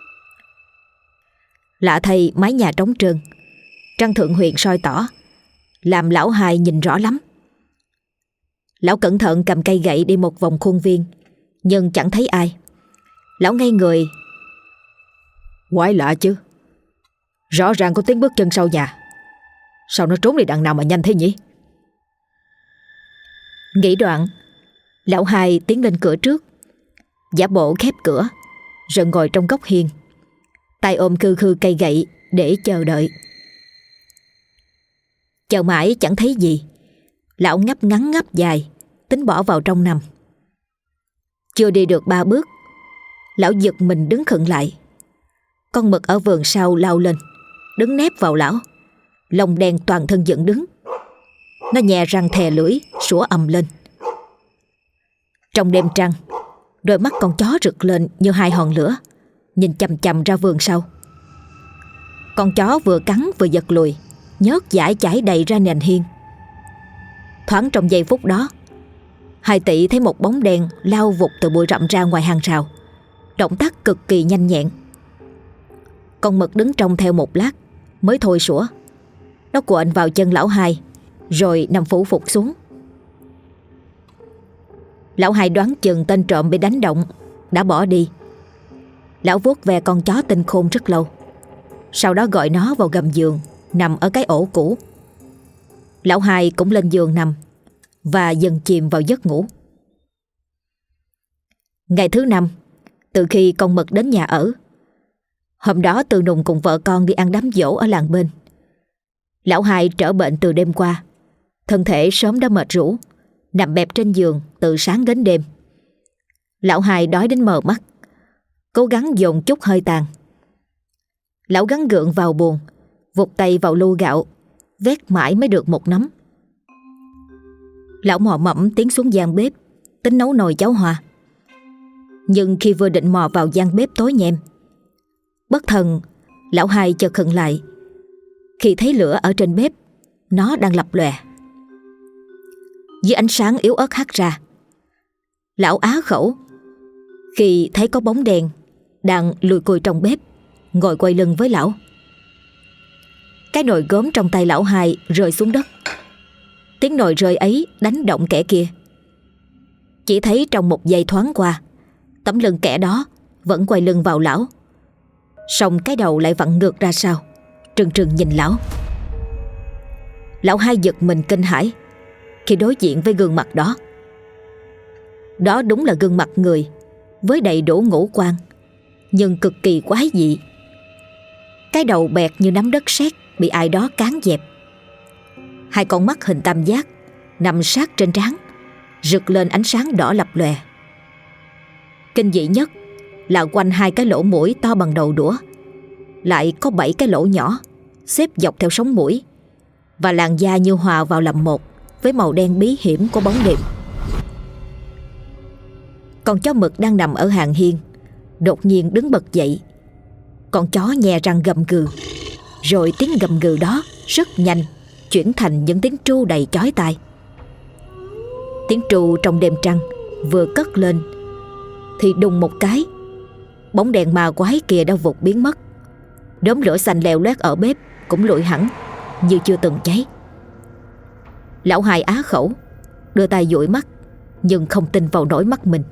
Lạ thay mái nhà trống trơn, trăng thượng huyền soi tỏ, làm lão Hai nhìn rõ lắm. Lão cẩn thận cầm cây gậy đi một vòng khuôn viên, nhưng chẳng thấy ai. Lão ngây người. Quái lạ chứ, rõ ràng có tiếng bước chân sau nhà, sao nó trốn đi đằng nào mà nhanh thế nhỉ? Nghĩ đoạn, Lão hai tiến lên cửa trước, giả bộ khép cửa, rồi ngồi trong góc hiên, tay ôm khư khư cây gậy để chờ đợi. Chờ mãi chẳng thấy gì, lão ngáp ngắn ngáp dài, tính bỏ vào trong nằm. Chưa đi được ba bước, lão giật mình đứng khựng lại. Con mực ở vườn sau lao lên, đứng nép vào lão, lông đen toàn thân dựng đứng. Nó nhè răng thè lưỡi, sủa ầm lên. Trong đêm trăng, đôi mắt con chó rực lên như hai hòn lửa, nhìn chằm chằm ra vườn sau. Con chó vừa cắn vừa giật lùi, nhớt dãi chảy đầy ra nền hiên. Thoáng trong giây phút đó, hai tỷ thấy một bóng đen lao vụt từ bụi rậm ra ngoài hàng rào, động tác cực kỳ nhanh nhẹn. Con mực đứng trông theo một lát mới thôi sủa. Nó cuộn vào chân lão hai, rồi nằm phủ phục xuống. Lão hai đoán chừng tên trộm bị đánh động, đã bỏ đi. Lão vuốt ve con chó tinh khôn rất lâu, sau đó gọi nó vào gầm giường, nằm ở cái ổ cũ. Lão hai cũng lên giường nằm và dần chìm vào giấc ngủ. Ngày thứ năm, từ khi con mực đến nhà ở, hôm đó Tư Nùng cùng vợ con đi ăn đám giỗ ở làng bên. Lão hai trở bệnh từ đêm qua, thân thể sớm đã mệt rũ, nằm bẹp trên giường từ sáng đến đêm. Lão hai đói đến mờ mắt, cố gắng dồn chút hơi tàn. Lão gắng gượng vào buồng, vụt tay vào lu gạo, vét mãi mới được một nắm. Lão mò mẫm tiến xuống gian bếp, tính nấu nồi cháo hoa. Nhưng khi vừa định mò vào gian bếp tối nhem, bất thần lão hai chợt khựng lại khi thấy lửa ở trên bếp nó đang lập lòe. Dưới ánh sáng yếu ớt hắt ra, lão á khẩu khi thấy có bóng đen đang lùi cùi trong bếp, ngồi quay lưng với lão. Cái nồi gốm trong tay lão hai rơi xuống đất. Tiếng nồi rơi ấy đánh động kẻ kia. Chỉ thấy trong một giây thoáng qua, tấm lưng kẻ đó vẫn quay lưng vào lão, song cái đầu lại vặn ngược ra sau, trừng trừng nhìn lão. Lão hai giật mình kinh hãi khi đối diện với gương mặt đó. Đó đúng là gương mặt người với đầy đủ ngũ quan, nhưng cực kỳ quái dị. Cái đầu bẹt như nắm đất sét bị ai đó cán dẹp. Hai con mắt hình tam giác nằm sát trên trán, rực lên ánh sáng đỏ lập lòe. Kinh dị nhất là quanh hai cái lỗ mũi to bằng đầu đũa lại có bảy cái lỗ nhỏ xếp dọc theo sống mũi, và làn da như hòa vào làm một với màu đen bí hiểm của bóng đêm. Con chó mực đang nằm ở hàng hiên đột nhiên đứng bật dậy. Con chó nhè răng gầm gừ, rồi tiếng gầm gừ đó rất nhanh chuyển thành những tiếng tru đầy chói tai. Tiếng tru trong đêm trăng vừa cất lên thì đùng một cái, bóng đèn ma quái kia đã vụt biến mất. Đốm lửa xanh leo loét ở bếp cũng lụi hẳn như chưa từng cháy. Lão hai á khẩu, đưa tay dụi mắt nhưng không tin vào nỗi mắt mình.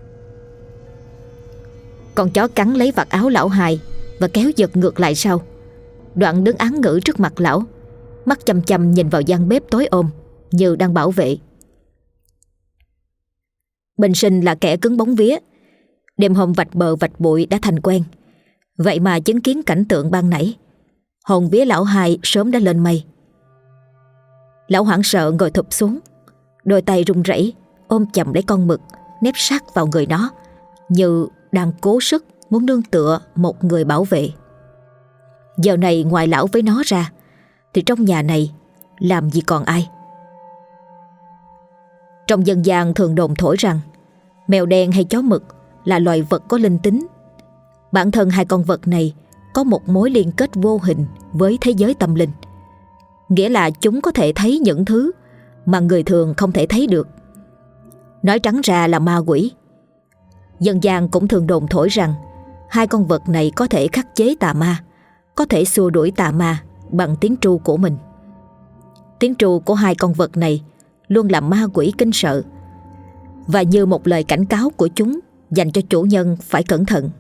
Con chó cắn lấy vạt áo lão hai và kéo giật ngược lại sau, đoạn đứng án ngữ trước mặt lão, mắt chăm chăm nhìn vào gian bếp tối ôm như đang bảo vệ. Bình sinh là kẻ cứng bóng vía, đêm hôm vạch bờ vạch bụi đã thành quen. Vậy mà chứng kiến cảnh tượng ban nãy, hồn vía lão hai sớm đã lên mây. Lão hoảng sợ ngồi thụp xuống, đôi tay run rẩy ôm chầm lấy con mực, nép sát vào người nó như đang cố sức muốn nương tựa một người bảo vệ. Giờ này ngoài lão với nó ra thì trong nhà này làm gì còn ai. Trong dân gian thường đồn thổi rằng mèo đen hay chó mực là loài vật có linh tính. Bản thân hai con vật này có một mối liên kết vô hình với thế giới tâm linh, nghĩa là chúng có thể thấy những thứ mà người thường không thể thấy được. Nói trắng ra là ma quỷ. Dân gian cũng thường đồn thổi rằng hai con vật này có thể khắc chế tà ma, có thể xua đuổi tà ma bằng tiếng tru của mình. Tiếng tru của hai con vật này luôn làm ma quỷ kinh sợ, và như một lời cảnh cáo của chúng dành cho chủ nhân phải cẩn thận.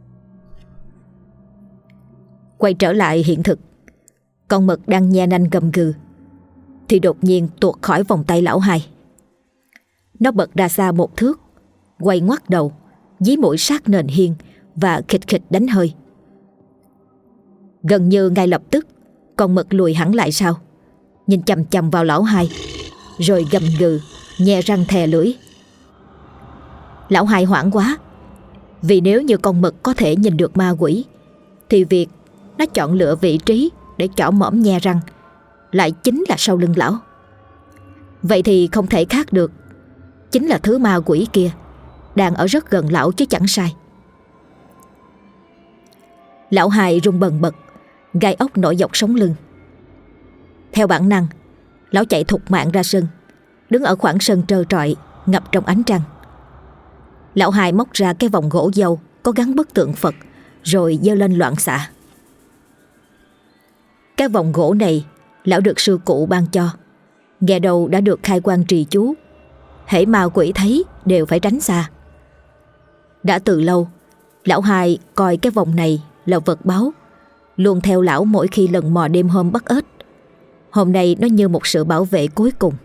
Quay trở lại hiện thực, con mực đang nhe nanh gầm gừ thì đột nhiên tuột khỏi vòng tay lão hai. Nó bật ra xa một thước, quay ngoắt đầu, dí mũi sát nền hiên và khịch khịch đánh hơi. Gần như ngay lập tức, con mực lùi hẳn lại sau, nhìn chằm chằm vào lão hai, rồi gầm gừ, nhe răng thè lưỡi. Lão hai hoảng quá, vì nếu như con mực có thể nhìn được ma quỷ, thì việc nó chọn lựa vị trí để chỏ mõm nhe răng lại chính là sau lưng lão. Vậy thì không thể khác được, chính là thứ ma quỷ kia đang ở rất gần lão chứ chẳng sai. Lão hai run bần bật, gai ốc nổi dọc sống lưng. Theo bản năng, lão chạy thục mạng ra sân, đứng ở khoảng sân trơ trọi ngập trong ánh trăng. Lão hai móc ra cái vòng gỗ dâu có gắn bức tượng Phật, rồi giơ lên loạn xạ. Cái vòng gỗ này lão được sư cụ ban cho, nghe đầu đã được khai quan trì chú, hễ ma quỷ thấy đều phải tránh xa. Đã từ lâu, lão hai coi cái vòng này là vật báu, luôn theo lão mỗi khi lần mò đêm hôm bắt ếch. Hôm nay nó như một sự bảo vệ cuối cùng.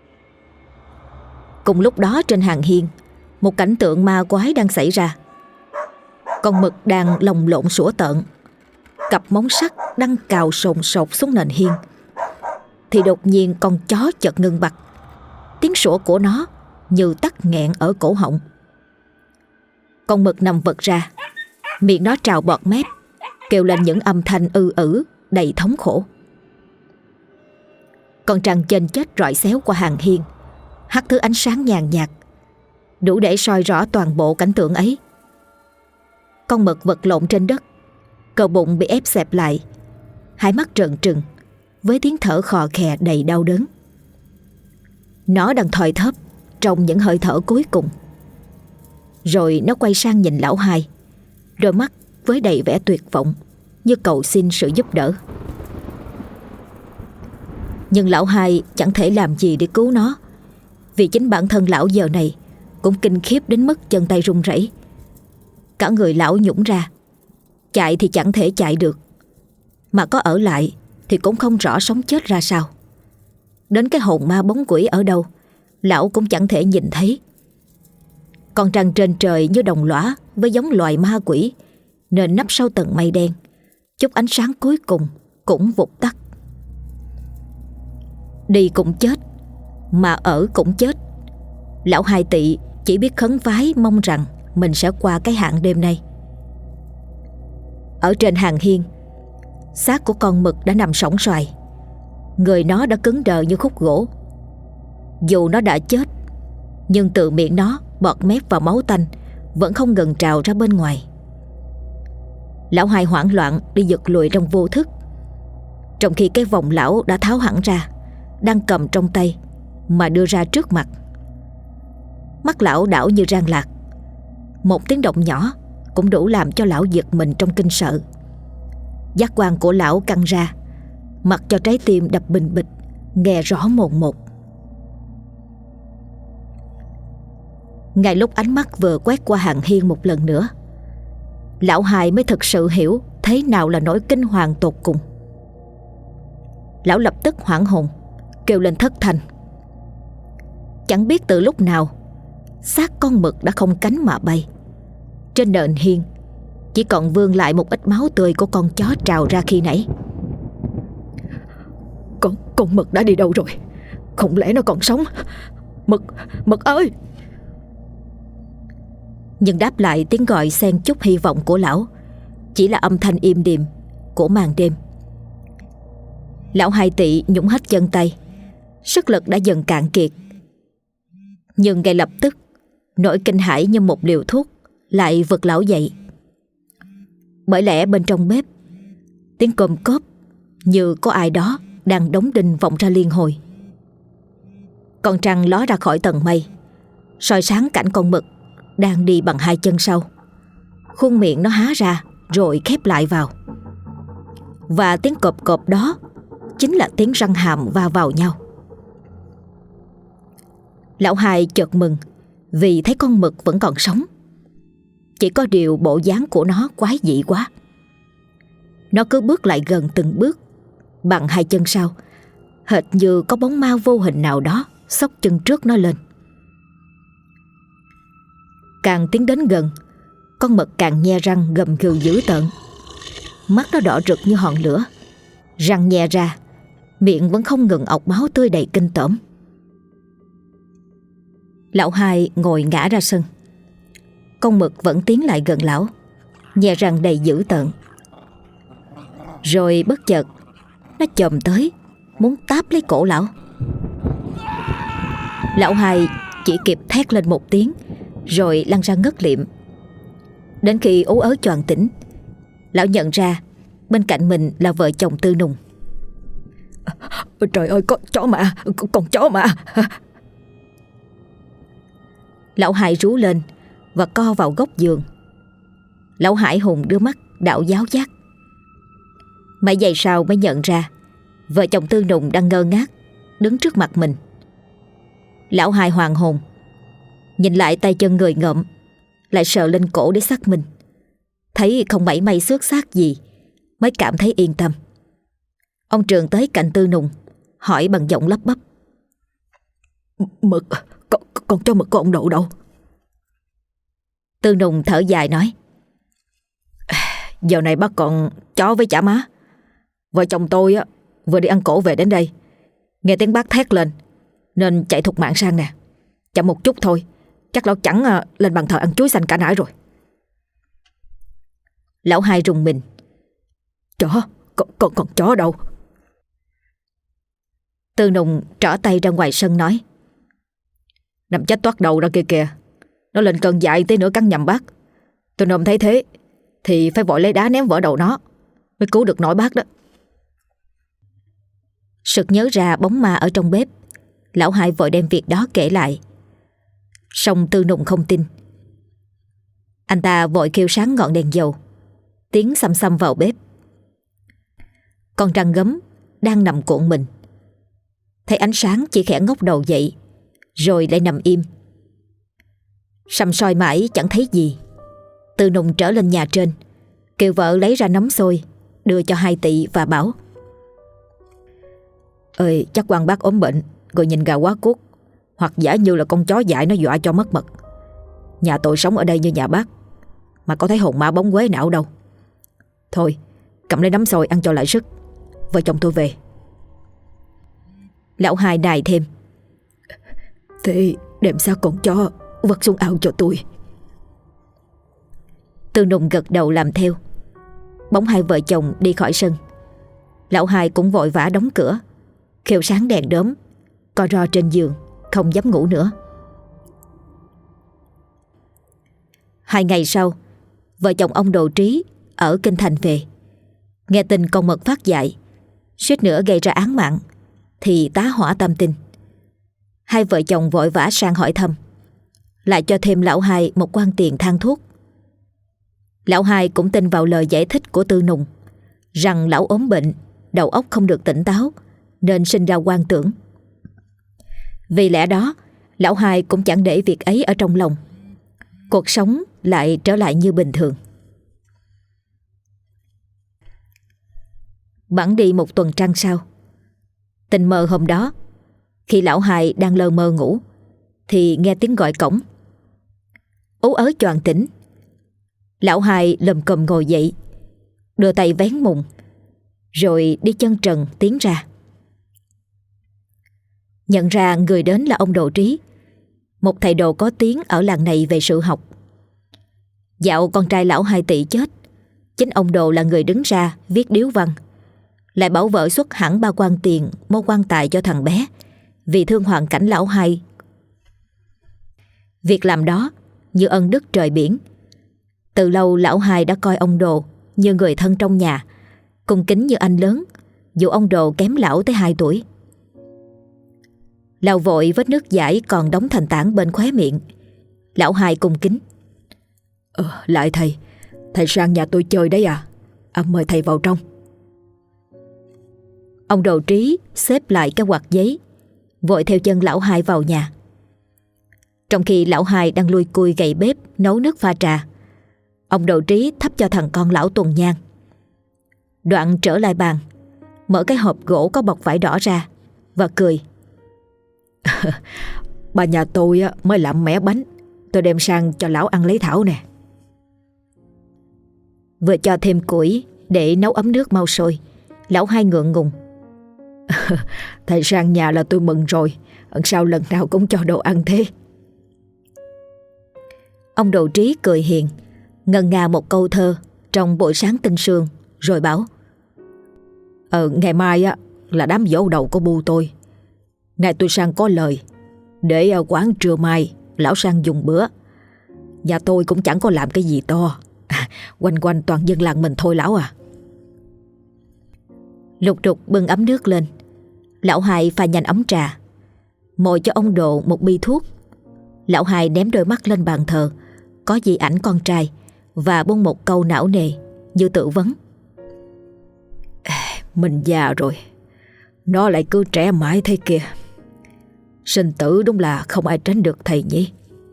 Cùng lúc đó trên hàng hiên, một cảnh tượng ma quái đang xảy ra. Con mực đang lồng lộn sủa tợn, cặp móng sắt đang cào sồn sột xuống nền hiên, thì đột nhiên con chó chợt ngưng bặt. Tiếng sủa của nó như tắc nghẹn ở cổ họng. Con mực nằm vật ra, miệng nó trào bọt mép, kêu lên những âm thanh ư ử đầy thống khổ. Con trăng chênh chết rọi xéo qua hàng hiên, hắt thứ ánh sáng nhàn nhạt, đủ để soi rõ toàn bộ cảnh tượng ấy. Con mực vật lộn trên đất, cơ bụng bị ép xẹp lại, hai mắt trợn trừng, với tiếng thở khò khè đầy đau đớn. Nó đang thoi thóp trong những hơi thở cuối cùng. Rồi nó quay sang nhìn lão hai, đôi mắt với đầy vẻ tuyệt vọng, như cầu xin sự giúp đỡ. Nhưng lão hai chẳng thể làm gì để cứu nó, vì chính bản thân lão giờ này cũng kinh khiếp đến mức chân tay run rẩy. Cả người lão nhũn ra, chạy thì chẳng thể chạy được, mà có ở lại thì cũng không rõ sống chết ra sao. Đến cái hồn ma bóng quỷ ở đâu, lão cũng chẳng thể nhìn thấy. Con trăng trên trời như đồng lõa với giống loài ma quỷ, nên nấp sau tầng mây đen, chút ánh sáng cuối cùng cũng vụt tắt. Đi cũng chết, mà ở cũng chết. Lão hai tỵ chỉ biết khấn vái mong rằng mình sẽ qua cái hạn đêm nay. Ở trên hàng hiên, xác của con mực đã nằm sõng soài, người nó đã cứng đờ như khúc gỗ. Dù nó đã chết, nhưng từ miệng nó bọt mép và máu tanh vẫn không ngừng trào ra bên ngoài. Lão hai hoảng loạn đi giật lùi trong vô thức, trong khi cái vòng lão đã tháo hẳn ra, đang cầm trong tay mà đưa ra trước mặt. Mắt lão đảo như rang lạc. Một tiếng động nhỏ cũng đủ làm cho lão giật mình trong kinh sợ. Giác quan của lão căng ra, mặc cho trái tim đập bình bịch, nghe rõ mồn một. Ngay lúc ánh mắt vừa quét qua hàng hiên một lần nữa, lão hai mới thực sự hiểu thế nào là nỗi kinh hoàng tột cùng. Lão lập tức hoảng hồn, kêu lên thất thanh. Chẳng biết từ lúc nào, xác con mực đã không cánh mà bay. Trên nền hiên chỉ còn vương lại một ít máu tươi của con chó trào ra khi nãy. Con, con mực đã đi đâu rồi? Không lẽ nó còn sống? Mực, Mực ơi! Nhưng đáp lại tiếng gọi xen chút hy vọng của lão chỉ là âm thanh im điềm của màn đêm. Lão hai tỵ nhũng hết chân tay, sức lực đã dần cạn kiệt. Nhưng ngay lập tức, nỗi kinh hãi như một liều thuốc lại vực lão dậy. Bởi lẽ bên trong bếp, tiếng cồm cốp như có ai đó đang đóng đinh vọng ra liên hồi. Con trăng ló ra khỏi tầng mây, soi sáng cảnh con mực đang đi bằng hai chân sau. Khuôn miệng nó há ra rồi khép lại vào. Và tiếng cộp cộp đó chính là tiếng răng hàm va vào nhau. Lão hai chợt mừng vì thấy con mực vẫn còn sống. Chỉ có điều bộ dáng của nó quái dị quá. Nó cứ bước lại gần từng bước, bằng hai chân sau, hệt như có bóng ma vô hình nào đó xốc chân trước nó lên. Càng tiến đến gần, con mực càng nhe răng gầm gừ dữ tợn. Mắt nó đỏ rực như hòn lửa, răng nhe ra, miệng vẫn không ngừng ọc máu tươi đầy kinh tởm. Lão hai ngồi ngã ra sân. Con mực vẫn tiến lại gần lão, nhe răng đầy dữ tợn. Rồi bất chợt nó chồm tới, muốn táp lấy cổ lão. Lão hai chỉ kịp thét lên một tiếng, rồi lăn ra ngất liệm. Đến khi ú ớ choàng tỉnh, lão nhận ra bên cạnh mình là vợ chồng Tư Nùng. Trời ơi, con chó mà, con chó mà. Lão hai rú lên và co vào góc giường. Lão Hải Hùng đưa mắt đạo giáo giác. Mấy giây sau mới nhận ra vợ chồng Tư Nùng đang ngơ ngác đứng trước mặt mình. Lão hai hoàng hồn, nhìn lại tay chân người ngợm, lại sờ lên cổ để xác minh. Thấy không mảy may xước xác gì, mới cảm thấy yên tâm. Ông Trường tới cạnh Tư Nùng, hỏi bằng giọng lắp bắp: Mực, con, con chó mực của ông Độ đâu? Tư Nùng thở dài nói: Giờ này bác còn chó với chả má. Vợ chồng tôi á vừa đi ăn cổ về đến đây, nghe tiếng bác thét lên nên chạy thục mạng sang nè. Chậm một chút thôi, chắc lão chẳng lên bàn thờ ăn chuối xanh cả nải rồi. Lão hai rùng mình: Chó, con, con, con chó đâu? Tư Nùng trỏ tay ra ngoài sân nói: Nằm chết toát đầu ra kia kìa. Nó lên cơn dại tới nửa cắn nhầm bác. Tôi nôm thấy thế thì phải vội lấy đá ném vỡ đầu nó mới cứu được nổi bác đó. Sực nhớ ra bóng ma ở trong bếp, lão hai vội đem việc đó kể lại. Song Tư Nùng không tin. Anh ta vội kêu sáng ngọn đèn dầu, tiến xăm xăm vào bếp. Con rắn gấm đang nằm cuộn mình, thấy ánh sáng chỉ khẽ ngóc đầu dậy, rồi lại nằm im. Săm soi mãi chẳng thấy gì. Tư Nùng trở lên nhà trên, kêu vợ lấy ra nấm xôi đưa cho hai tỵ và bảo: Ơi, chắc quan bác ốm bệnh rồi nhìn gà quá cuốc, hoặc giả như là con chó dại nó dọa cho mất mật. Nhà tôi sống ở đây như nhà bác, mà có thấy hồn ma bóng quế nào đâu. Thôi, cầm lấy nấm xôi ăn cho lại sức. Vợ chồng tôi về. Lão hai đài thêm: Thế đem xác con chó vứt xuống ao cho tôi. Tư Nùng gật đầu làm theo. Bóng hai vợ chồng đi khỏi sân. Lão hai cũng vội vã đóng cửa, khêu sáng đèn đốm, co ro trên giường, không dám ngủ nữa. Hai ngày sau, vợ chồng ông Đồ Trí ở Kinh Thành về. Nghe tin con mực phát dại, suýt nữa gây ra án mạng, thì tá hỏa tâm tin. Hai vợ chồng vội vã sang hỏi thăm, lại cho thêm lão hai một quan tiền thang thuốc. Lão hai cũng tin vào lời giải thích của Tư Nùng, rằng lão ốm bệnh, đầu óc không được tỉnh táo, nên sinh ra quan tưởng. Vì lẽ đó, lão hai cũng chẳng để việc ấy ở trong lòng. Cuộc sống lại trở lại như bình thường. Bẵng đi một tuần trăng sau, tình mơ hôm đó, khi lão hai đang lơ mơ ngủ, thì nghe tiếng gọi cổng. Ú ớ choàng tỉnh, lão hai lầm cồm ngồi dậy, đưa tay vén mùng, rồi đi chân trần tiến ra. Nhận ra người đến là ông Đồ Trí, một thầy đồ có tiếng ở làng này về sự học. Dạo con trai lão hai tỵ chết, chính ông Đồ là người đứng ra viết điếu văn, lại bảo vợ xuất hẳn ba quan tiền mua quan tài cho thằng bé, vì thương hoàn cảnh lão hai. Việc làm đó như ân đức trời biển. Từ lâu lão hai đã coi ông Đồ như người thân trong nhà, cung kính như anh lớn, dù ông Đồ kém lão tới hai tuổi. Lau vội vết nước dãi còn đóng thành tảng bên khóe miệng, lão hai cung kính: Ờ, lại thầy, thầy sang nhà tôi chơi đấy à? À, mời thầy vào trong. Ông Đồ Trí xếp lại cái quạt giấy, vội theo chân lão hai vào nhà. Trong khi lão hai đang lui cui gậy bếp nấu nước pha trà, ông Đồ Trí thắp cho thằng con lão tuần nhang. Đoạn trở lại bàn, mở cái hộp gỗ có bọc vải đỏ ra và cười: Bà nhà tôi mới làm mẻ bánh, Tôi đem sang cho lão ăn lấy thảo nè. Vừa cho thêm củi để nấu ấm nước mau sôi, lão hai ngượng ngùng. Thầy sang nhà là tôi mừng rồi, sao lần nào cũng cho đồ ăn thế? Ông Đồ Trí cười hiền, ngân nga một câu thơ trong buổi sáng tinh sương, rồi bảo: Ờ, ngày mai á là đám giỗ đầu của bu tôi. Nay tôi sang có lời, để ở quán trưa mai lão sang dùng bữa. Nhà tôi cũng chẳng có làm cái gì to, à, quanh quanh toàn dân làng mình thôi lão à. Lục đục bưng ấm nước lên, lão hai pha nhanh ấm trà, mồi cho ông Độ một bi thuốc. Lão hai ném đôi mắt lên bàn thờ có di ảnh con trai và buông một câu não nề như tự vấn: Mình già rồi, nó lại cứ trẻ mãi thế kìa. Sinh tử đúng là không ai tránh được thầy nhỉ.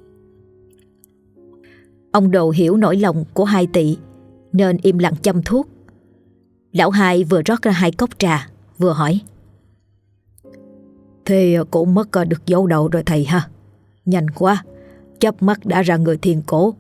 Ông Đồ hiểu nỗi lòng của hai tỵ nên im lặng châm thuốc. Lão hai vừa rót ra hai cốc trà vừa hỏi: Thế cũng mất được dấu đầu rồi thầy ha. Nhanh quá, chớp mắt đã ra người thiên cổ.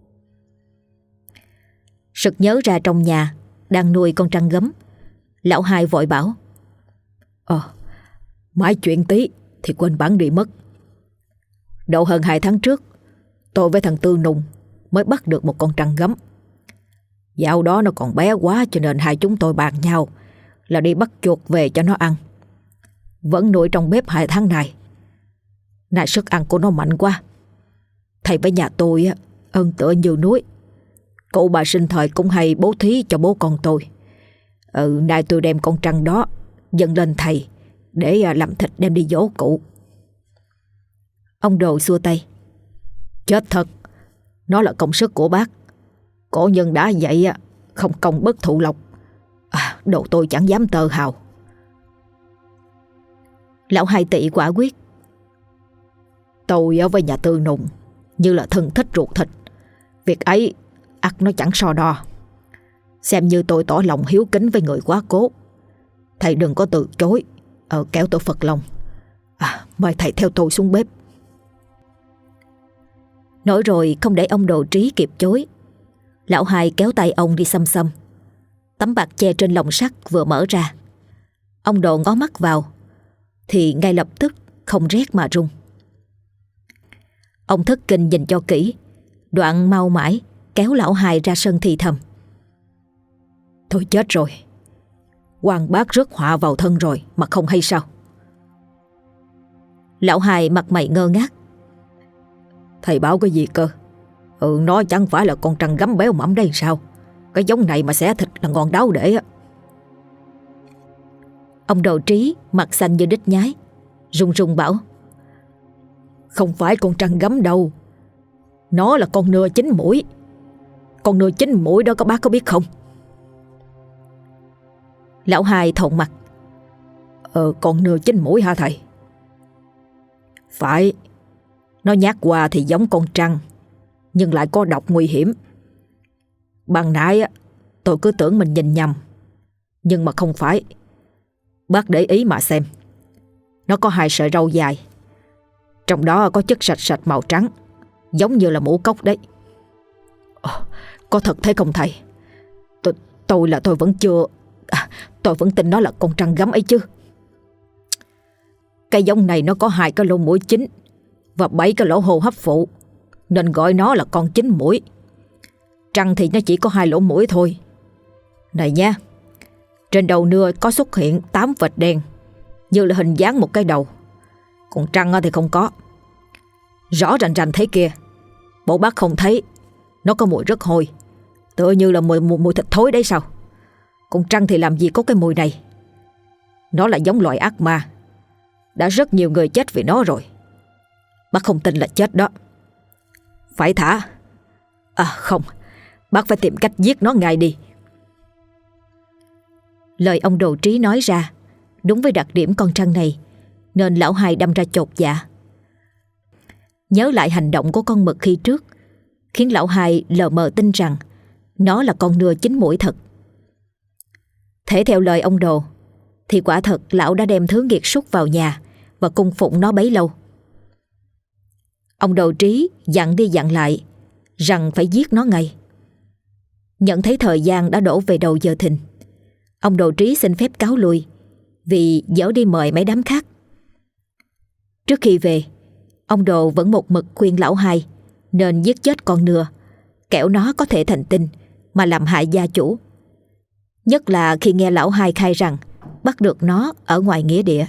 Sực nhớ ra trong nhà đang nuôi con trăn gấm, lão hai vội bảo: Ờ, mãi chuyện tí thì quên bản đi mất. Độ hơn hai tháng trước, tôi với thằng Tư Nùng mới bắt được một con trăn gấm. Dạo đó nó còn bé quá cho nên hai chúng tôi bàn nhau là đi bắt chuột về cho nó ăn. Vẫn nuôi trong bếp hai tháng này. Nay sức ăn của nó mạnh quá. Thầy với nhà tôi á, ơn tựa như núi. Cụ bà sinh thời cũng hay bố thí cho bố con tôi. Ừ, nay tôi đem con trăn đó dâng lên thầy để làm thịt đem đi dỗ cụ. Ông Đồ xua tay: Chết thật, nó là công sức của bác. Cổ nhân đã vậy, không công bất thụ lộc. À, đồ tôi chẳng dám tơ hào. Lão hai tỵ quả quyết: Tôi ở với nhà Tư Nùng như là thân thích ruột thịt. Việc ấy ắt nó chẳng so đo. Xem như tôi tỏ lòng hiếu kính với người quá cố. Thầy đừng có từ chối, ờ, kéo tôi phật lòng. À, mời thầy theo tôi xuống bếp. Nói rồi không để ông Đồ Trí kịp chối, lão hai kéo tay ông đi xăm xăm. Tấm bạt che trên lồng sắt vừa mở ra, ông Đồ ngó mắt vào thì ngay lập tức không rét mà run. Ông thất kinh nhìn cho kỹ, đoạn mau mãi kéo lão hai ra sân thì thầm: Thôi chết rồi, quan bác rước họa vào thân rồi mà không hay sao? Lão hai mặt mày ngơ ngác: Thầy bảo cái gì cơ? Ừ, nó chẳng phải là con trăn gấm béo mẫm đây sao? Cái giống này mà xẻ thịt là ngon đáo để á. Ông Đồ Trí mặt xanh như đít nhái, run run bảo: Không phải con trăn gấm đâu, nó là con nưa chín mũi. Con nưa chín mũi đó các bác có biết không? Lão hai thộn mặt: Ờ, con nưa chín mũi hả thầy? Phải. Nó nhát qua thì giống con trăn, nhưng lại có độc nguy hiểm. Ban nãy tôi cứ tưởng mình nhìn nhầm, nhưng mà không phải. Bác để ý mà xem. Nó có hai sợi râu dài, trong đó có chất sạch sạch màu trắng, giống như là mũ cốc đấy. Ờ, có thật thế không thầy? Tôi, tôi là tôi vẫn chưa à, Tôi vẫn tin nó là con trăn gấm ấy chứ. Cái giống này nó có hai cái lỗ mũi chính và bảy cái lỗ hô hấp phụ, nên gọi nó là con chín mũi. Trăn thì nó chỉ có hai lỗ mũi thôi. Này nha, trên đầu nưa có xuất hiện tám vệt đen, như là hình dáng một cái đầu. Còn trăn thì không có. Rõ rành rành thế kia. Bộ bác không thấy nó có mùi rất hôi, tựa như là mùi, mùi, mùi thịt thối đấy sao? Còn trăn thì làm gì có cái mùi này? Nó là giống loài ác ma, đã rất nhiều người chết vì nó rồi. Bác không tin là chết đó. Phải thả. À không, bác phải tìm cách giết nó ngay đi. Lời ông Đồ Trí nói ra đúng với đặc điểm con trăn này, nên lão hai đâm ra chột dạ. Nhớ lại hành động của con mực khi trước, khiến lão hai lờ mờ tin rằng nó là con nưa chín mũi thật. Thể theo lời ông Đồ thì quả thật lão đã đem thứ nghiệt súc vào nhà và cung phụng nó bấy lâu. Ông Đồ Trí dặn đi dặn lại rằng phải giết nó ngay. Nhận thấy thời gian đã đổ về đầu giờ thìn, ông Đồ Trí xin phép cáo lui vì dở đi mời mấy đám khác. Trước khi về, ông Đồ vẫn một mực khuyên lão hai nên giết chết con nưa, kẻo nó có thể thành tinh mà làm hại gia chủ. Nhất là khi nghe lão hai khai rằng bắt được nó ở ngoài nghĩa địa.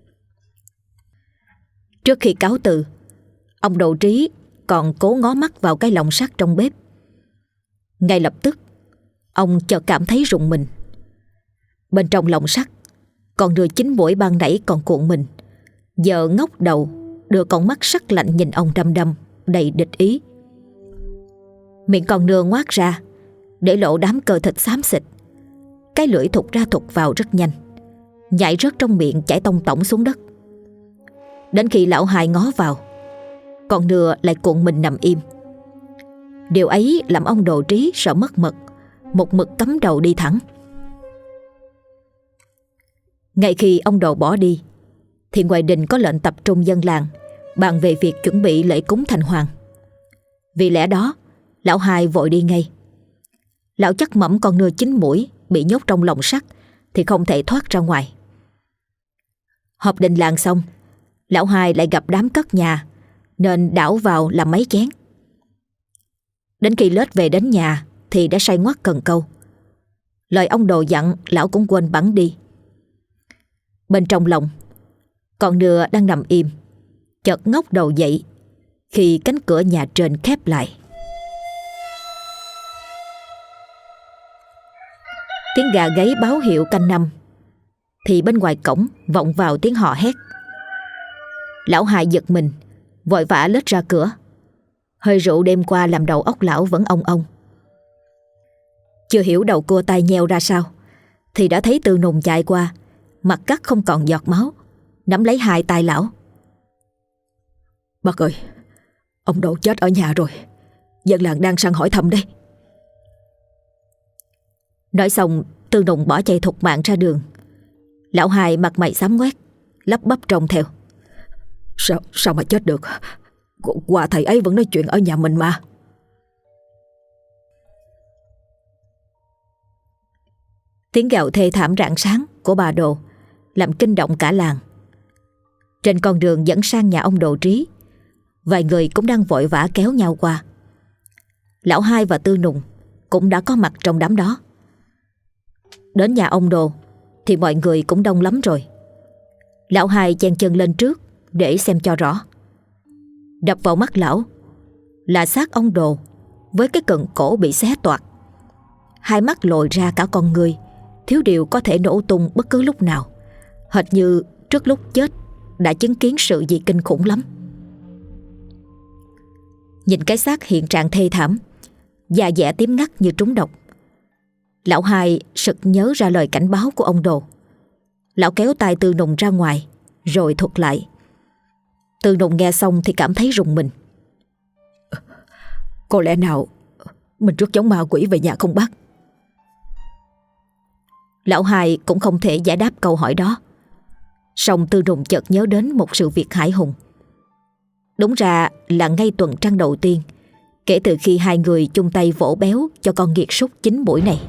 Trước khi cáo từ, ông Đồ Trí còn cố ngó mắt vào cái lồng sắt trong bếp. Ngay lập tức, ông chợt cảm thấy rùng mình. Bên trong lồng sắt, con nưa chín mũi ban nãy còn cuộn mình, giờ ngóc đầu đưa con mắt sắc lạnh nhìn ông đăm đăm, đầy địch ý. Miệng con nưa ngoác ra, để lộ đám cơ thịt xám xịt. Cái lưỡi thụt ra thụt vào rất nhanh, nhảy rớt trong miệng chảy tông tổng xuống đất. Đến khi lão hai ngó vào, con nưa lại cuộn mình nằm im. Điều ấy làm ông Đồ Trí sợ mất mật, một mực cắm đầu đi thẳng. Ngay khi ông Đồ bỏ đi, thì ngoài đình có lệnh tập trung dân làng bàn về việc chuẩn bị lễ cúng thành hoàng. Vì lẽ đó, lão hai vội đi ngay. Lão chắc mẩm con nưa chín mũi bị nhốt trong lồng sắt thì không thể thoát ra ngoài. Họp đình làng xong, lão hai lại gặp đám cất nhà nên đảo vào làm mấy chén. Đến khi lết về đến nhà thì đã say ngoắt cần câu. Lời ông Đồ dặn lão cũng quên bẵng đi. Bên trong lòng, con nưa đang nằm im, chợt ngóc đầu dậy khi cánh cửa nhà trên khép lại. Tiếng gà gáy báo hiệu canh năm, thì bên ngoài cổng vọng vào tiếng hò hét. Lão hai giật mình, vội vã lết ra cửa. Hơi rượu đêm qua làm đầu óc lão vẫn ong ong. Chưa hiểu đầu cua tai nheo ra sao, thì đã thấy Tư Nùng chạy qua, mặt cắt không còn giọt máu, nắm lấy hai tay lão. Bác ơi, ông Đồ chết ở nhà rồi, dân làng đang săn hỏi thăm đây. Nói xong, Tư Nùng bỏ chạy thục mạng ra đường. Lão hai mặt mày xám ngoét, lắp bắp trông theo. Sao, sao mà chết được? Qua thầy ấy vẫn nói chuyện ở nhà mình mà. Tiếng gào thê thảm rạng sáng của bà Đồ làm kinh động cả làng. Trên con đường dẫn sang nhà ông Đồ Trí, vài người cũng đang vội vã kéo nhau qua. Lão hai và Tư Nùng cũng đã có mặt trong đám đó. Đến nhà ông Đồ thì mọi người cũng đông lắm rồi. Lão hai chen chân lên trước để xem cho rõ. Đập vào mắt lão là xác ông Đồ với cái cần cổ bị xé toạc, hai mắt lồi ra cả con người, thiếu điều có thể nổ tung bất cứ lúc nào, hệt như trước lúc chết đã chứng kiến sự gì kinh khủng lắm. Nhìn cái xác hiện trạng thê thảm, da dẻ tím ngắt như trúng độc, lão hai sực nhớ ra lời cảnh báo của ông Đồ. Lão kéo tay Tư Nùng ra ngoài rồi thuật lại. Tư Nùng nghe xong thì cảm thấy rùng mình. Có lẽ nào mình rước giống ma quỷ về nhà không bác? Lão hai cũng không thể giải đáp câu hỏi đó. Song Tư Nùng chợt nhớ đến một sự việc hãi hùng. Đúng ra là ngay tuần trăng đầu tiên kể từ khi hai người chung tay vỗ béo cho con nghiệt súc chín mũi này.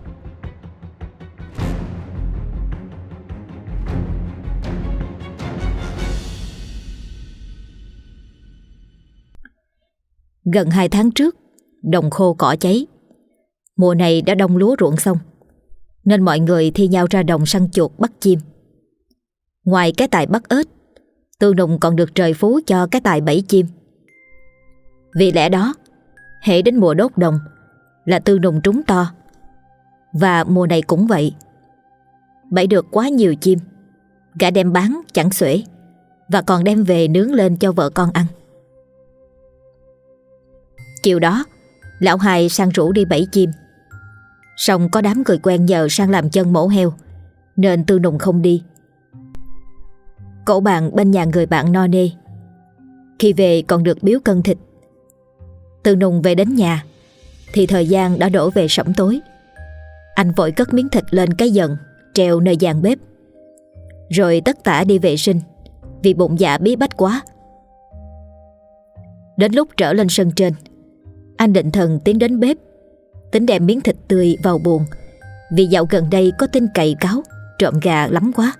Gần hai tháng trước, đồng khô cỏ cháy. Mùa này đã đông lúa ruộng xong, nên mọi người thi nhau ra đồng săn chuột bắt chim. Ngoài cái tài bắt ếch, Tư Nùng còn được trời phú cho cái tài bẫy chim. Vì lẽ đó, hễ đến mùa đốt đồng là Tư Nùng trúng to. Và mùa này cũng vậy. Bẫy được quá nhiều chim, gã đem bán chẳng xuể, và còn đem về nướng lên cho vợ con ăn. Chiều đó, lão hai sang rủ đi bẫy chim. Song có đám người quen nhờ sang làm chân mổ heo, nên Tư Nùng không đi. Cậu bạn bên nhà người bạn no nê, khi về còn được biếu cân thịt. Tư Nùng về đến nhà thì thời gian đã đổ về sẩm tối. Anh vội cất miếng thịt lên cái dần treo nơi gian bếp, rồi tất tả đi vệ sinh vì bụng dạ bí bách quá. Đến lúc trở lên sân trên, anh định thần tiến đến bếp, tính đem miếng thịt tươi vào buồng, vì dạo gần đây có tin cày cáo trộm gà lắm quá.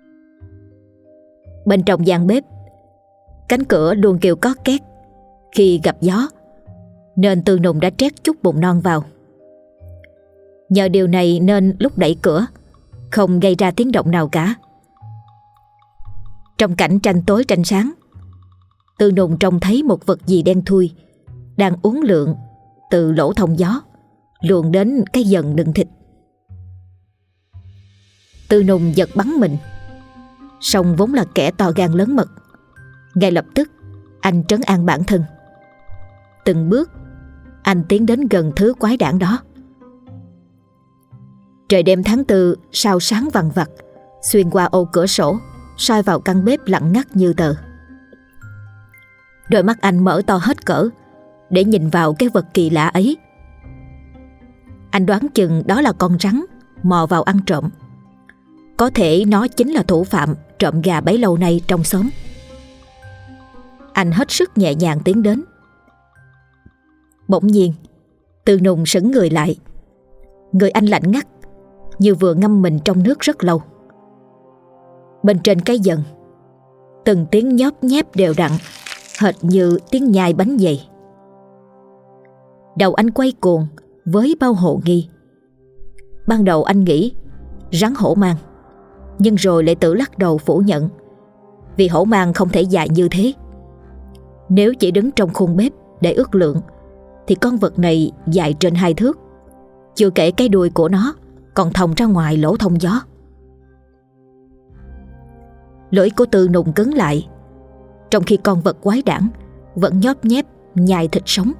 Bên trong gian bếp, cánh cửa luôn kêu cót két khi gặp gió, nên Tư Nùng đã trét chút bùn non vào. Nhờ điều này nên lúc đẩy cửa không gây ra tiếng động nào cả. Trong cảnh tranh tối tranh sáng, Tư Nùng trông thấy một vật gì đen thui đang uốn lượn từ lỗ thông gió luồn đến cái dần đựng thịt. Tư Nùng giật bắn mình, song vốn là kẻ to gan lớn mật, ngay lập tức anh trấn an bản thân. Từng bước anh tiến đến gần thứ quái đản đó. Trời đêm tháng tư sao sáng vằng vặc xuyên qua ô cửa sổ, soi vào căn bếp lặng ngắt như tờ. Đôi mắt anh mở to hết cỡ để nhìn vào cái vật kỳ lạ ấy. Anh đoán chừng đó là con rắn mò vào ăn trộm. Có thể nó chính là thủ phạm trộm gà bấy lâu nay trong xóm. Anh hết sức nhẹ nhàng tiến đến. Bỗng nhiên Tư Nùng sững người lại. Người anh lạnh ngắt, như vừa ngâm mình trong nước rất lâu. Bên trên cái dần, từng tiếng nhóp nhép đều đặn, hệt như tiếng nhai bánh dày. Đầu anh quay cuồng với bao hồ nghi. Ban đầu anh nghĩ rắn hổ mang, nhưng rồi lại tự lắc đầu phủ nhận, vì hổ mang không thể dài như thế. Nếu chỉ đứng trong khuôn bếp để ước lượng thì con vật này dài trên hai thước, chưa kể cái đuôi của nó còn thòng ra ngoài lỗ thông gió. Lưỡi của Tư Nùng cứng lại, trong khi con vật quái đản vẫn nhóp nhép nhai thịt sống.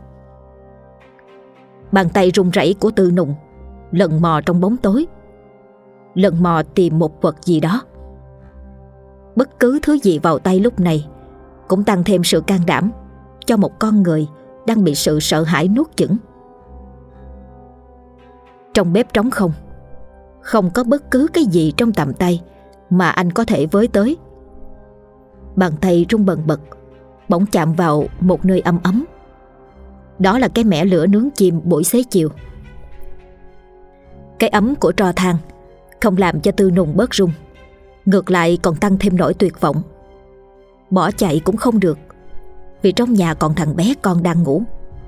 Bàn tay run rẩy của Tư Nùng lần mò trong bóng tối, lần mò tìm một vật gì đó. Bất cứ thứ gì vào tay lúc này cũng tăng thêm sự can đảm cho một con người đang bị sự sợ hãi nuốt chửng. Trong bếp trống không, không có bất cứ cái gì trong tầm tay mà anh có thể với tới. Bàn tay run bần bật bỗng chạm vào một nơi ấm ấm. Đó là cái mẻ lửa nướng chim buổi xế chiều. Cái ấm của tro than không làm cho Tư Nùng bớt run, ngược lại còn tăng thêm nỗi tuyệt vọng. Bỏ chạy cũng không được, vì trong nhà còn thằng bé con đang ngủ.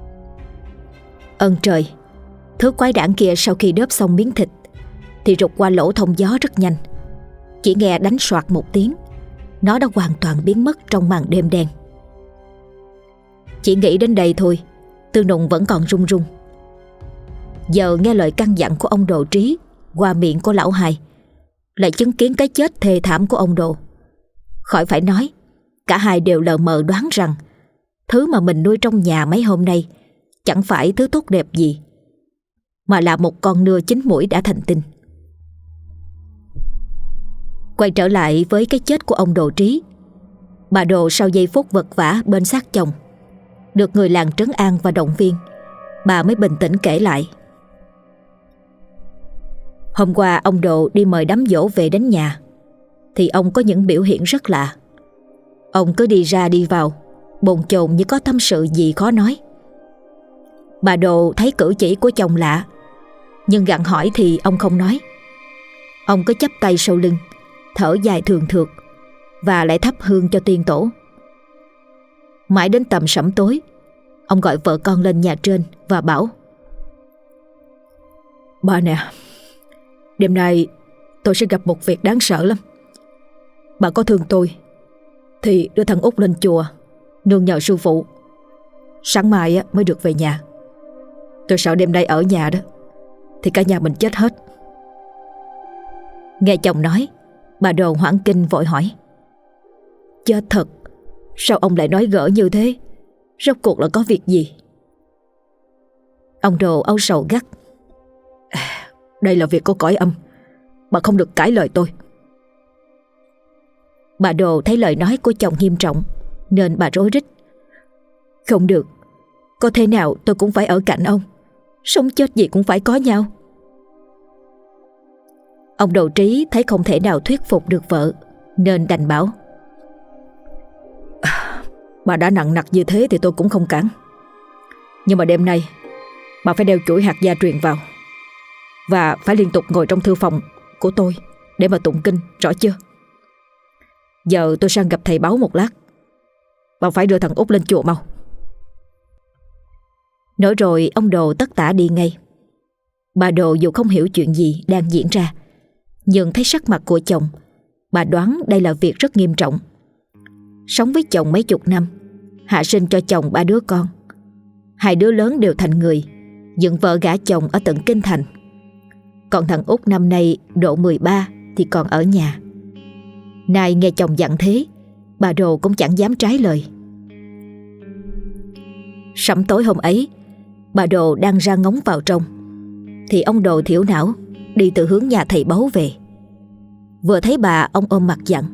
Ơn trời, thứ quái đản kia sau khi đớp xong miếng thịt thì rụt qua lỗ thông gió rất nhanh. Chỉ nghe đánh soạt một tiếng, nó đã hoàn toàn biến mất trong màn đêm đen. Chỉ nghĩ đến đây thôi, Tư Nùng vẫn còn run run. Giờ nghe lời căn dặn của ông Đồ Trí qua miệng của lão Hai, lại chứng kiến cái chết thê thảm của ông Đồ. Khỏi phải nói, cả hai đều lờ mờ đoán rằng thứ mà mình nuôi trong nhà mấy hôm nay chẳng phải thứ tốt đẹp gì, mà là một con nưa chín muỗi đã thành tinh. Quay trở lại với cái chết của ông Đồ Trí, bà Đồ sau giây phút vật vã bên xác chồng, được người làng trấn an và động viên, bà mới bình tĩnh kể lại. Hôm qua ông Đồ đi mời đám giỗ về đến nhà thì ông có những biểu hiện rất lạ. Ông cứ đi ra đi vào, bồn chồn như có tâm sự gì khó nói. Bà Đồ thấy cử chỉ của chồng lạ, nhưng gặng hỏi thì ông không nói. Ông cứ chắp tay sau lưng, thở dài thường thượt và lại thắp hương cho tiên tổ. Mãi đến tầm sẩm tối, ông gọi vợ con lên nhà trên và bảo: "Bà nè, đêm nay tôi sẽ gặp một việc đáng sợ lắm. Bà có thương tôi thì đưa thằng Út lên chùa nương nhờ sư phụ. Sáng mai mới được về nhà. Tôi sợ đêm nay ở nhà đó thì cả nhà mình chết hết." Nghe chồng nói, bà Đồ hoảng kinh vội hỏi: "Chết thật? Sao ông lại nói gỡ như thế? Rốt cuộc là có việc gì?" Ông Đồ âu sầu gắt: "Đây là việc của cõi âm, bà không được cãi lời tôi." Bà Đồ thấy lời nói của chồng nghiêm trọng nên bà rối rít: "Không được, có thể nào tôi cũng phải ở cạnh ông, sống chết gì cũng phải có nhau." Ông Đồ Trí thấy không thể nào thuyết phục được vợ nên đành bảo: Bà đã nặng nặc như thế thì tôi cũng không cản. Nhưng mà đêm nay bà phải đeo chuỗi hạt gia truyền vào, và phải liên tục ngồi trong thư phòng của tôi để mà tụng kinh, rõ chưa? Giờ tôi sang gặp thầy Báo một lát. Bà phải đưa thằng Út lên chùa mau. Nói rồi ông Đồ tất tả đi ngay. Bà Đồ dù không hiểu chuyện gì đang diễn ra, nhưng thấy sắc mặt của chồng, bà đoán đây là việc rất nghiêm trọng. Sống với chồng mấy chục năm, hạ sinh cho chồng ba đứa con. Hai đứa lớn đều thành người, dựng vợ gả chồng ở tận kinh thành. Còn thằng Út năm nay độ mười ba thì còn ở nhà. Nay nghe chồng dặn thế, bà Đồ cũng chẳng dám trái lời. Sẩm tối hôm ấy, bà Đồ đang ra ngóng vào trong, thì ông Đồ thiểu não đi từ hướng nhà thầy Báu về. Vừa thấy bà, ông ôm mặt dặn: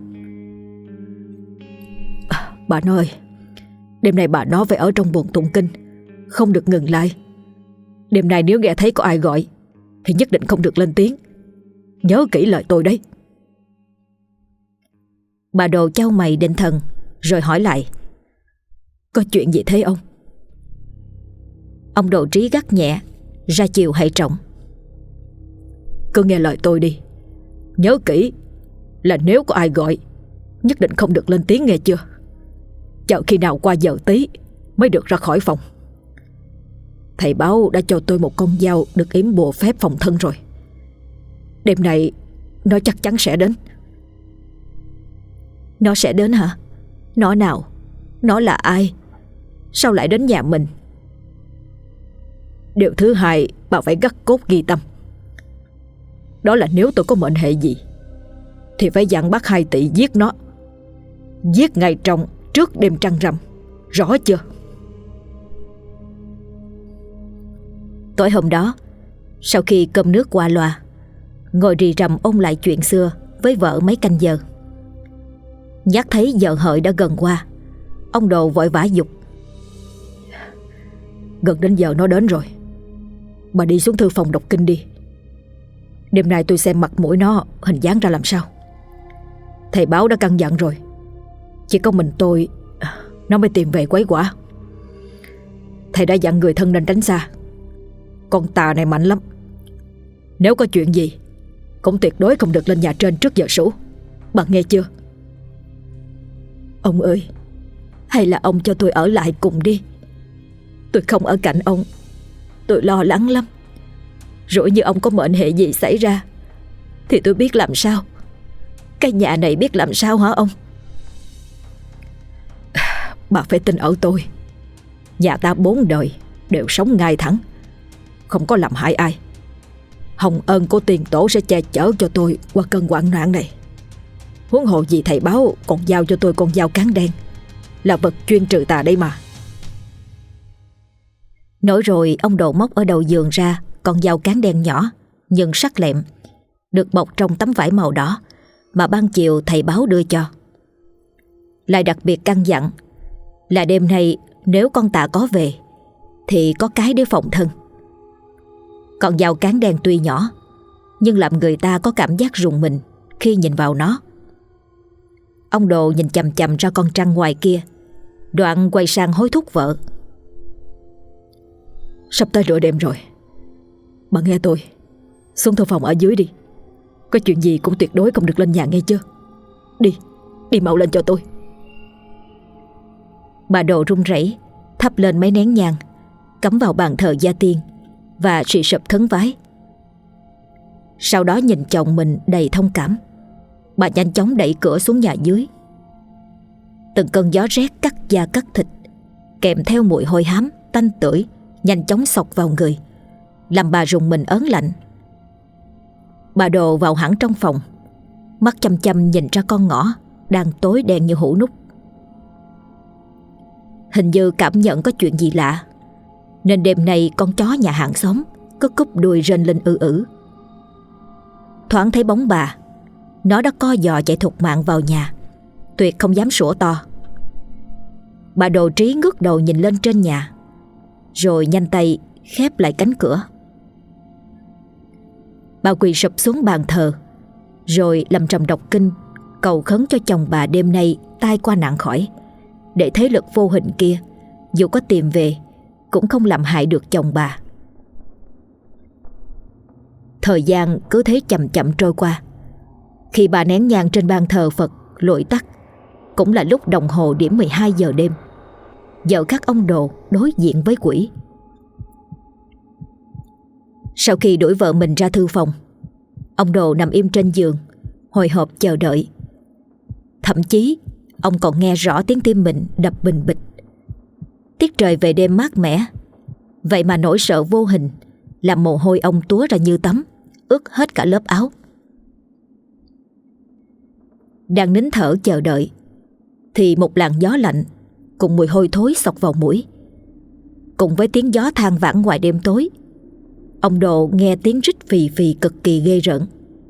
à, Bà nói ơi, đêm nay bà nói phải ở trong buồng tụng kinh, không được ngừng lại. Đêm nay nếu nghe thấy có ai gọi thì nhất định không được lên tiếng. Nhớ kỹ lời tôi đấy. Bà Đồ chau mày định thần, rồi hỏi lại: Có chuyện gì thế ông? Ông Đồ Trí gắt nhẹ, ra chiều hệ trọng: Cứ nghe lời tôi đi. Nhớ kỹ là nếu có ai gọi, nhất định không được lên tiếng, nghe chưa? Chờ khi nào qua giờ tí mới được ra khỏi phòng. Thầy Báo đã cho tôi một con dao được yểm bùa phép phòng thân rồi. Đêm nay nó chắc chắn sẽ đến. Nó sẽ đến hả? Nó nào? Nó là ai? Sao lại đến nhà mình? Điều thứ hai bà phải gắt cốt ghi tâm. Đó là nếu tôi có mệnh hệ gì thì phải dặn bác Hai Tỵ giết nó. Giết ngày trong trước đêm trăng rằm. Rõ chưa? Tối hôm đó, sau khi cơm nước qua loa, ngồi rì rầm ôn lại chuyện xưa với vợ mấy canh giờ. Nhắc thấy giờ hợi đã gần qua, ông Đồ vội vã giục: Gần đến giờ nó đến rồi. Bà đi xuống thư phòng đọc kinh đi. Đêm nay tôi xem mặt mũi nó hình dáng ra làm sao. Thầy Báo đã căn dặn rồi, chỉ có mình tôi nó mới tìm về quấy quả. Thầy đã dặn người thân nên tránh xa. Con tà này mạnh lắm. Nếu có chuyện gì cũng tuyệt đối không được lên nhà trên trước giờ sủ. Bà nghe chưa? Ông ơi, hay là ông cho tôi ở lại cùng đi. Tôi không ở cạnh ông, tôi lo lắng lắm. Rồi như ông có mệnh hệ gì xảy ra thì tôi biết làm sao? Cái nhà này biết làm sao hả ông? Bà phải tin ở tôi. Nhà ta bốn đời đều sống ngay thẳng, không có làm hại ai. Hồng ơn của tiền tổ sẽ che chở cho tôi qua cơn hoạn nạn này. Huống hồ gì thầy Báo còn giao cho tôi con dao cán đen, là vật chuyên trừ tà đây mà. Nói rồi ông Đồ móc ở đầu giường ra con dao cán đen nhỏ nhưng sắc lẹm, được bọc trong tấm vải màu đỏ mà ban chiều thầy Báo đưa cho. Lại đặc biệt căn dặn là đêm nay nếu con tà có về thì có cái để phòng thân. Con dao cán đen tuy nhỏ nhưng làm người ta có cảm giác rùng mình khi nhìn vào nó. Ông Đồ nhìn chằm chằm ra con trăng ngoài kia, đoạn quay sang hối thúc vợ: Sắp tới nửa đêm rồi, bà nghe tôi, xuống thư phòng ở dưới đi. Có chuyện gì cũng tuyệt đối không được lên nhà, nghe chưa? Đi, đi mau lên cho tôi. Bà Đồ run rẩy thắp lên mấy nén nhang, cắm vào bàn thờ gia tiên và suy sụp khấn vái. Sau đó nhìn chồng mình đầy thông cảm, bà nhanh chóng đẩy cửa xuống nhà dưới. Từng cơn gió rét cắt da cắt thịt, kèm theo mùi hôi hám tanh tưởi nhanh chóng xộc vào người, làm bà rùng mình ớn lạnh. Bà Đồ vào hẳn trong phòng, mắt chăm chăm nhìn ra con ngõ đang tối đen như hũ nút. Hình như cảm nhận có chuyện gì lạ, nên đêm nay con chó nhà hàng xóm cứ cúp đuôi rên lên ư ử. Thoáng thấy bóng bà, nó đã co giò chạy thục mạng vào nhà, tuyệt không dám sủa to. Bà Đồ Trí ngước đầu nhìn lên trên nhà, rồi nhanh tay khép lại cánh cửa. Bà quỳ sụp xuống bàn thờ, rồi lầm trầm đọc kinh, cầu khấn cho chồng bà đêm nay tai qua nạn khỏi, để thế lực vô hình kia dù có tìm về cũng không làm hại được chồng bà. Thời gian cứ thế chậm chậm trôi qua. Khi bà nén nhang trên ban thờ Phật lụi tắt, cũng là lúc đồng hồ điểm mười hai giờ đêm. Giờ các ông Đồ đối diện với quỷ. Sau khi đuổi vợ mình ra thư phòng, ông Đồ nằm im trên giường, hồi hộp chờ đợi. Thậm chí ông còn nghe rõ tiếng tim mình đập bình bịch. Tiết trời về đêm mát mẻ, vậy mà nỗi sợ vô hình làm mồ hôi ông túa ra như tắm, ướt hết cả lớp áo. Đang nín thở chờ đợi thì một làn gió lạnh cùng mùi hôi thối xộc vào mũi. Cùng với tiếng gió than vãn ngoài đêm tối, ông Đồ nghe tiếng rít phì phì cực kỳ ghê rợn.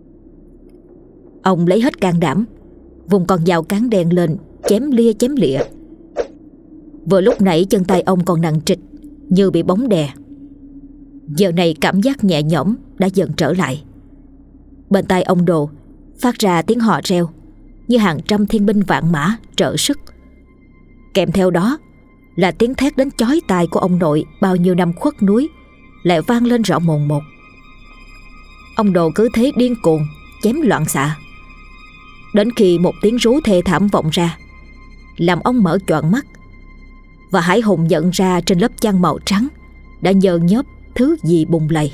Ông lấy hết can đảm, vùng con dao cán đen lên, chém lia chém lịa. Vừa lúc nãy chân tay ông còn nặng trịch như bị bóng đè. Giờ này cảm giác nhẹ nhõm đã dần trở lại. Bên tai ông Đồ phát ra tiếng hò reo như hàng trăm thiên binh vạn mã trợ sức. Kèm theo đó là tiếng thét đến chói tai của ông nội bao nhiêu năm khuất núi lại vang lên rõ mồn một. Ông Đồ cứ thế điên cuồng chém loạn xạ, đến khi một tiếng rú thê thảm vọng ra, làm ông mở choạng mắt và hãi hùng nhận ra trên lớp chăn màu trắng đã nhờ nhớp thứ gì bùng lầy.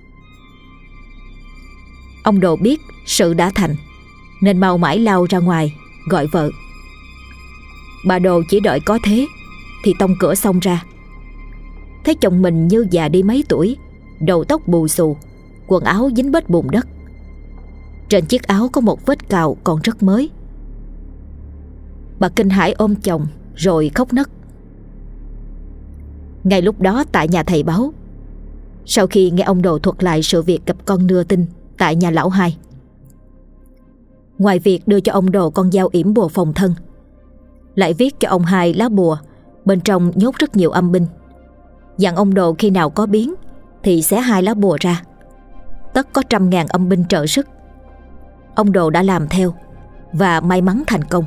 Ông Đồ biết sự đã thành nên mau mãi lao ra ngoài gọi vợ. Bà Đồ chỉ đợi có thế thì tông cửa xông ra, thấy chồng mình như già đi mấy tuổi, đầu tóc bù xù, quần áo dính bết bùn đất. Trên chiếc áo có một vết cào còn rất mới. Bà kinh hãi ôm chồng rồi khóc nấc. Ngay lúc đó tại nhà thầy Báo, sau khi nghe ông Đồ thuật lại sự việc gặp con nưa tinh tại nhà lão hai, ngoài việc đưa cho ông Đồ con dao yểm bùa phòng thân, lại viết cho ông hai lá bùa bên trong nhốt rất nhiều âm binh, dặn ông Đồ khi nào có biến thì xé hai lá bùa ra, tất có trăm ngàn âm binh trợ sức. Ông Đồ đã làm theo và may mắn thành công.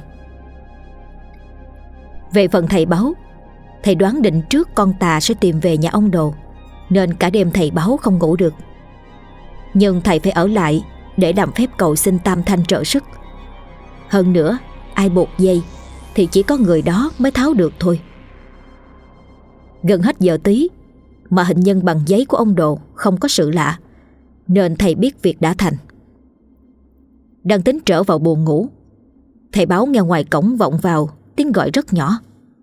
Về phần thầy Báo, thầy đoán định trước con tà sẽ tìm về nhà ông Đồ, nên cả đêm thầy Báo không ngủ được. Nhưng thầy phải ở lại để làm phép cầu xin Tam Thanh trợ sức. Hơn nữa, ai buộc dây thì chỉ có người đó mới tháo được thôi. Gần hết giờ tí mà hình nhân bằng giấy của ông Đồ không có sự lạ, nên thầy biết việc đã thành. Đang tính trở vào buồng ngủ, thầy Báo nghe ngoài cổng vọng vào tiếng gọi rất nhỏ.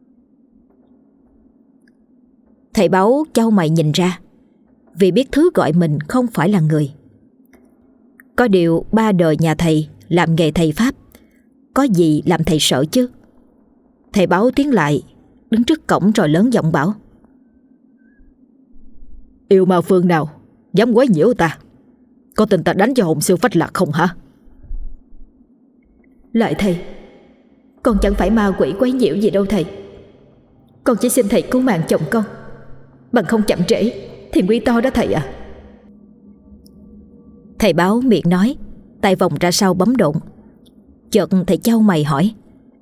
Thầy Báo chau mày nhìn ra, vì biết thứ gọi mình không phải là người. Có điều ba đời nhà thầy làm nghề thầy pháp, có gì làm thầy sợ chứ. Thầy Báo tiến lại, đứng trước cổng rồi lớn giọng bảo: Yêu ma phương nào dám quấy nhiễu ta? Có tin ta đánh cho hồn siêu phách lạc không hả? Lại thầy, con chẳng phải ma quỷ quấy nhiễu gì đâu thầy. Con chỉ xin thầy cứu mạng chồng con, bằng không chậm trễ thì nguy to đó thầy à. Thầy Báo miệng nói, tay vòng ra sau bấm độn. Chợt thầy chau mày hỏi: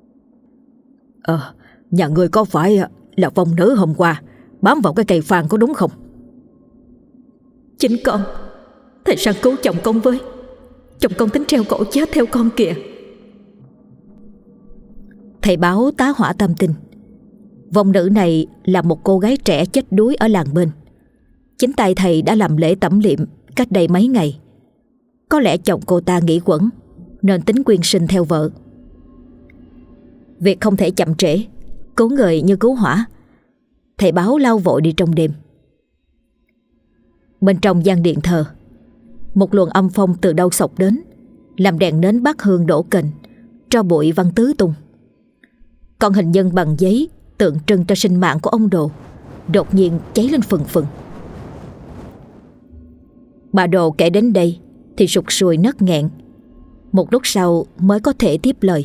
Ờ, nhà ngươi có phải là vong nữ hôm qua bám vào cái cây phan có đúng không? Chính con. Thầy sang cứu chồng con với. Chồng con tính treo cổ chết theo con kìa. Thầy Báo tá hỏa tâm tình. Vong nữ này là một cô gái trẻ chết đuối ở làng bên. Chính tay thầy đã làm lễ tẩm liệm cách đây mấy ngày. Có lẽ chồng cô ta nghĩ quẩn nên tính quyên sinh theo vợ. Việc không thể chậm trễ, cứu người như cứu hỏa. Thầy Báo lao vội đi trong đêm. Bên trong gian điện thờ, một luồng âm phong từ đâu xộc đến, làm đèn nến bát hương đổ kềnh, tro bụi văng tứ tung. Con hình nhân bằng giấy tượng trưng cho sinh mạng của ông Đồ đột nhiên cháy lên phừng phừng. Bà Đồ kể đến đây thì sụt sùi nấc nghẹn. Một lúc sau mới có thể tiếp lời.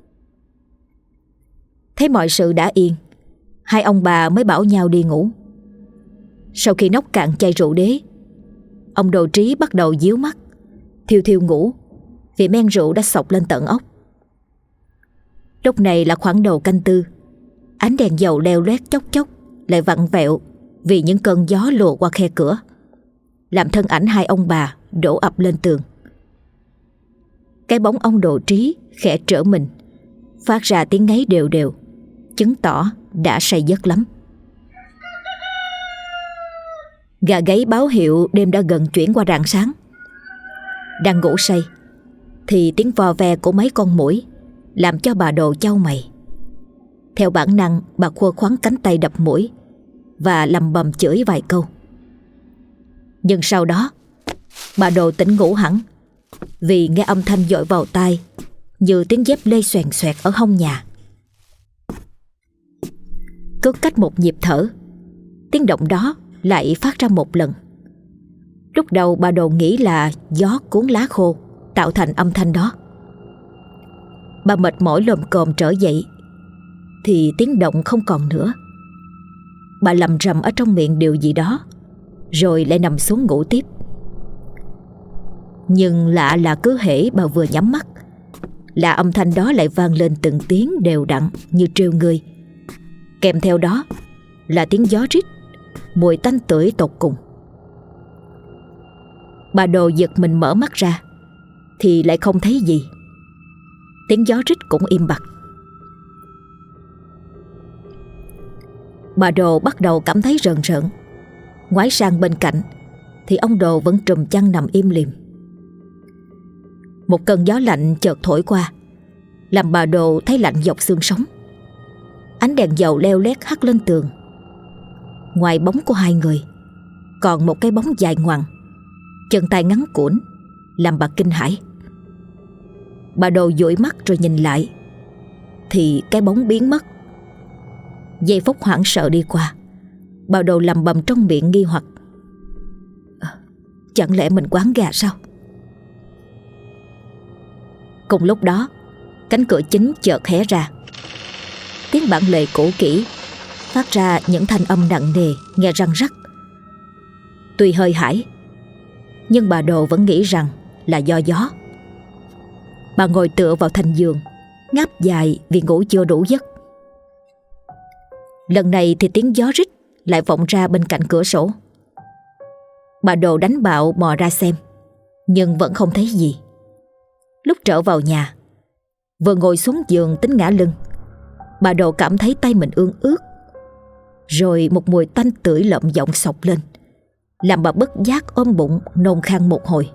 Thấy mọi sự đã yên, hai ông bà mới bảo nhau đi ngủ. Sau khi nốc cạn chai rượu đế, ông Đồ Trí bắt đầu díu mắt, thiêu thiêu ngủ vì men rượu đã xộc lên tận óc. Lúc này là khoảng đầu canh tư, Ánh đèn dầu leo loét chốc chốc lại vặn vẹo vì những cơn gió lùa qua khe cửa, làm thân ảnh hai ông bà đổ ập lên tường. Cái bóng ông Đồ Trí khẽ trở mình, phát ra tiếng ngáy đều đều, chứng tỏ đã say giấc lắm. Gà gáy báo hiệu đêm đã gần chuyển qua rạng sáng. Đang ngủ say thì tiếng vò ve của mấy con muỗi làm cho bà Đồ chau mày. Theo bản năng, bà khua khoắn cánh tay đập mũi và lầm bầm chửi vài câu. Nhưng sau đó bà Đồ tỉnh ngủ hẳn, vì nghe âm thanh dội vào tai như tiếng dép lê xoèn xoẹt ở hông nhà. Cứ cách một nhịp thở, tiếng động đó lại phát ra một lần. Lúc đầu bà Đồ nghĩ là gió cuốn lá khô tạo thành âm thanh đó. Bà mệt mỏi lồm cồm trở dậy thì tiếng động không còn nữa. Bà lầm rầm ở trong miệng điều gì đó, rồi lại nằm xuống ngủ tiếp. Nhưng lạ là cứ hễ bà vừa nhắm mắt là âm thanh đó lại vang lên từng tiếng đều đặn như trêu người. Kèm theo đó là tiếng gió rít, mùi tanh tưởi tột cùng. Bà Đồ giật mình mở mắt ra thì lại không thấy gì. Tiếng gió rít cũng im bặt. Bà Đồ bắt đầu cảm thấy rờn rợn. Ngoái sang bên cạnh thì ông Đồ vẫn trùm chăn nằm im lìm. Một cơn gió lạnh chợt thổi qua, làm bà Đồ thấy lạnh dọc xương sống. Ánh đèn dầu leo lét hắt lên tường. Ngoài bóng của hai người còn một cái bóng dài ngoằng, chân tay ngắn cũn, làm bà kinh hãi. Bà Đồ dụi mắt rồi nhìn lại thì cái bóng biến mất. Giây phút hoảng sợ đi qua, bà Đồ lầm bầm trong miệng nghi hoặc: à, chẳng lẽ mình quán gà sao? Cùng lúc đó, cánh cửa chính chợt hé ra. Tiếng bản lề cũ kỹ phát ra những thanh âm nặng nề nghe răng rắc. Tuy hơi hãi, nhưng bà Đồ vẫn nghĩ rằng là do gió. Bà ngồi tựa vào thành giường, ngáp dài vì ngủ chưa đủ giấc. Lần này thì tiếng gió rít lại vọng ra bên cạnh cửa sổ. Bà Đồ đánh bạo mò ra xem, nhưng vẫn không thấy gì. Lúc trở vào nhà, vừa ngồi xuống giường tính ngả lưng, bà Đồ cảm thấy tay mình ương ướt. Rồi một mùi tanh tưởi lợm giọng xộc lên, làm bà bất giác ôm bụng nôn khan một hồi.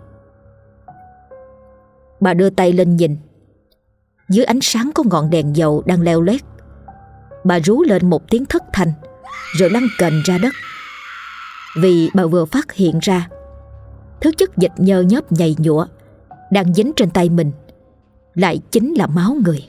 Bà đưa tay lên nhìn. Dưới ánh sáng có ngọn đèn dầu đang leo lét, bà rú lên một tiếng thất thanh rồi lăn kềnh ra đất. Vì bà vừa phát hiện ra thứ chất dịch nhơ nhớp nhầy nhụa đang dính trên tay mình lại chính là máu người.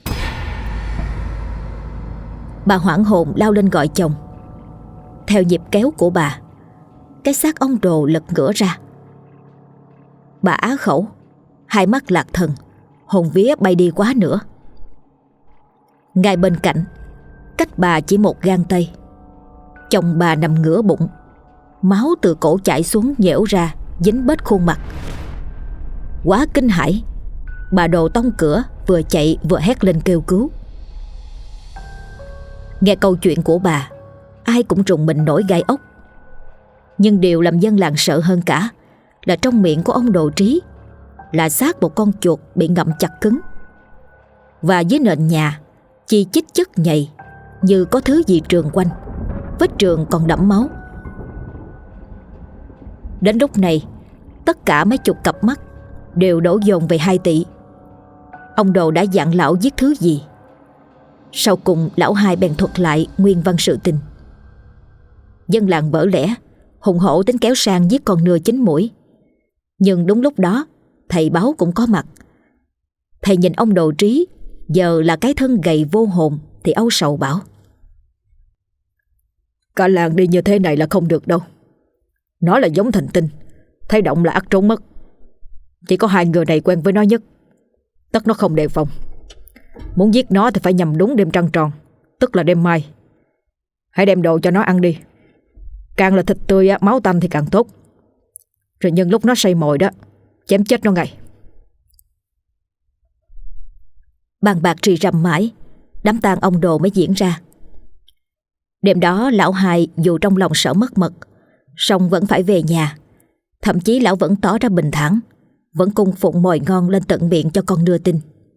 Bà hoảng hồn lao lên gọi chồng. Theo nhịp kéo của bà, cái xác ông Đồ lật ngửa ra. Bà á khẩu, hai mắt lạc thần, hồn vía bay đi quá nữa. Ngay bên cạnh, cách bà chỉ một gang tay, chồng bà nằm ngửa bụng, máu từ cổ chảy xuống nhễu ra dính bết khuôn mặt. Quá kinh hãi, bà Đồ tông cửa, vừa chạy vừa hét lên kêu cứu. Nghe câu chuyện của bà, ai cũng rùng mình nổi gai ốc. Nhưng điều làm dân làng sợ hơn cả là trong miệng của ông Đồ Trí là xác một con chuột bị ngậm chặt cứng. Và dưới nền nhà chi chít chất nhầy như có thứ gì trườn quanh, vết trườn còn đẫm máu. Đến lúc này, tất cả mấy chục cặp mắt đều đổ dồn về hai tỷ. Ông Đồ đã dặn lão giết thứ gì. Sau cùng lão hai bèn thuật lại nguyên văn sự tình. Dân làng vỡ lẽ, hùng hổ tính kéo sang giết con nưa chín mũi. Nhưng đúng lúc đó thầy báo cũng có mặt. Thầy nhìn ông Đồ Trí giờ là cái thân gầy vô hồn thì âu sầu bảo: cả làng đi như thế này là không được đâu. Nó là giống thành tinh, thấy động là ắt trốn mất. Chỉ có hai người này quen với nó nhất, tất nó không đề phòng. Muốn giết nó thì phải nhằm đúng đêm trăng tròn, tức là đêm mai. Hãy đem đồ cho nó ăn đi. Càng là thịt tươi máu tanh thì càng tốt. Rồi nhân lúc nó say mồi đó, chém chết nó ngay. Bàn bạc rì rầm mãi, đám tang ông Đồ mới diễn ra. Đêm đó lão hai dù trong lòng sợ mất mật, song vẫn phải về nhà. Thậm chí lão vẫn tỏ ra bình thản, vẫn cung phụng mồi ngon lên tận miệng cho con nưa tin.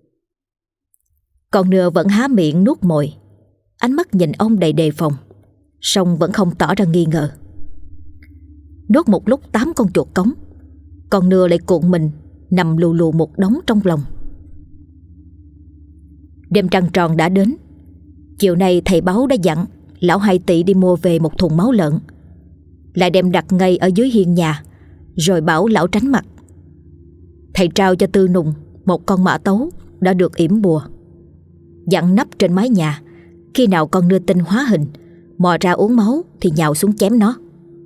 Con nưa vẫn há miệng nuốt mồi, ánh mắt nhìn ông đầy đề phòng, song vẫn không tỏ ra nghi ngờ. Nuốt một lúc tám con chuột cống, con nưa lại cuộn mình nằm lù lù một đống trong lòng. Đêm trăng tròn đã đến. Chiều nay thầy báo đã dặn lão hai tỵ đi mua về một thùng máu lợn, lại đem đặt ngay ở dưới hiên nhà, rồi bảo lão tránh mặt. Thầy trao cho Tư Nùng một con mã tấu đã được yểm bùa, dặn nắp trên mái nhà, khi nào con nưa tinh hóa hình mò ra uống máu thì nhào xuống chém nó.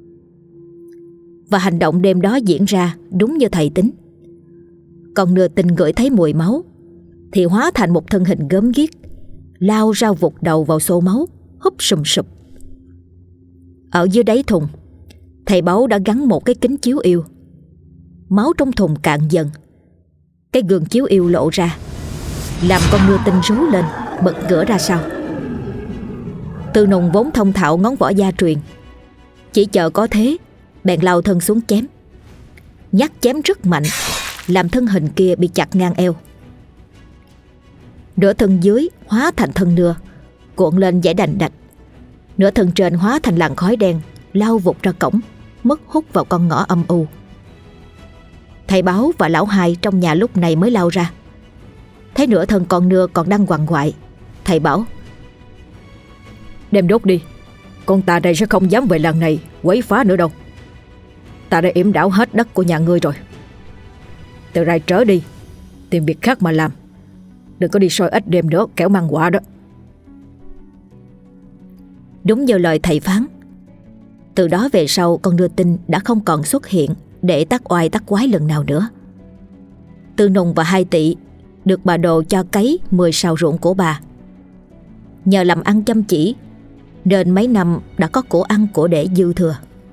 Và hành động đêm đó diễn ra đúng như thầy tính. Con nưa tinh ngửi thấy mùi máu thì hóa thành một thân hình gớm ghiếc, lao ra vụt đầu vào xô máu, húp sùm sụp. Ở dưới đáy thùng, thầy báu đã gắn một cái kính chiếu yêu. Máu trong thùng cạn dần, cái gương chiếu yêu lộ ra, làm con nưa tinh rú lên, bật ngửa ra sau. Tư Nùng vốn thông thạo ngón võ gia truyền, chỉ chờ có thế bèn lao thân xuống chém. Nhát chém rất mạnh, làm thân hình kia bị chặt ngang eo. Nửa thân dưới hóa thành thân nưa, cuộn lên dãy đành đạch. Nửa thân trên hóa thành làn khói đen, lao vụt ra cổng, mất hút vào con ngõ âm u. Thầy báo và lão hai trong nhà lúc này mới lao ra. Thấy nửa thân con nưa còn đang quằn quại, thầy bảo: đem đốt đi, con ta đây sẽ không dám về lần này quấy phá nữa đâu. Ta đã yểm đảo hết đất của nhà ngươi rồi. Từ nay trở đi, tìm việc khác mà làm, đừng có đi soi ếch đêm nữa, kẻo mang họa đó. Đúng như lời thầy phán. Từ đó về sau, con nưa tinh đã không còn xuất hiện để tác oai tác quái lần nào nữa. Tư Nùng và hai tỵ được bà Đồ cho cấy mười sào ruộng của bà. Nhờ làm ăn chăm chỉ nên mấy năm đã có của ăn của để dư thừa.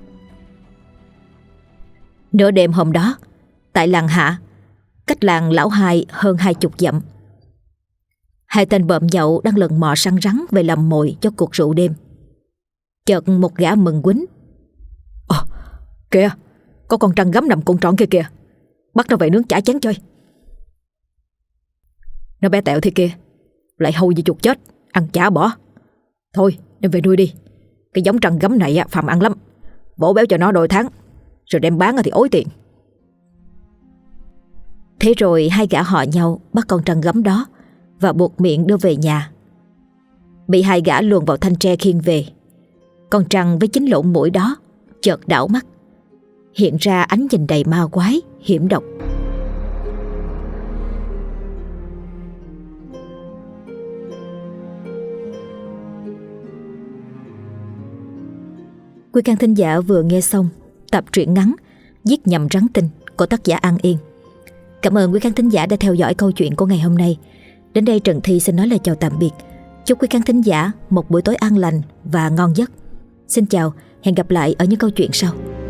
Nửa đêm hôm đó, tại làng Hạ, cách làng lão hai hơn hai chục dặm, hai tên bợm nhậu đang lần mò săn rắn về làm mồi cho cuộc rượu đêm. Chợt một gã mừng quýnh: Ồ, kìa, có con trăng gấm nằm cuộn tròn kia kìa, bắt nó về nướng chả chén chơi. Nó bé tẹo thế kia, lại hôi như chuột chết, ăn chả bỏ. Thôi đem về nuôi đi, cái giống trăng gấm này phàm ăn lắm, bổ béo cho nó đôi tháng, rồi đem bán thì ối tiền. Thế rồi hai gã họ nhau bắt con trăng gấm đó và buộc miệng đưa về nhà. Bị hai gã luồn vào thanh tre khiêng về, con trăng với chính lỗ mũi đó chợt đảo mắt, hiện ra ánh nhìn đầy ma quái, hiểm độc. Quý khán thính giả vừa nghe xong tập truyện ngắn Giết nhầm rắn tinh của tác giả An Yên. Cảm ơn quý khán thính giả đã theo dõi câu chuyện của ngày hôm nay. Đến đây Trần Thi xin nói lời chào tạm biệt. Chúc quý khán thính giả một buổi tối an lành và ngon giấc. Xin chào, hẹn gặp lại ở những câu chuyện sau.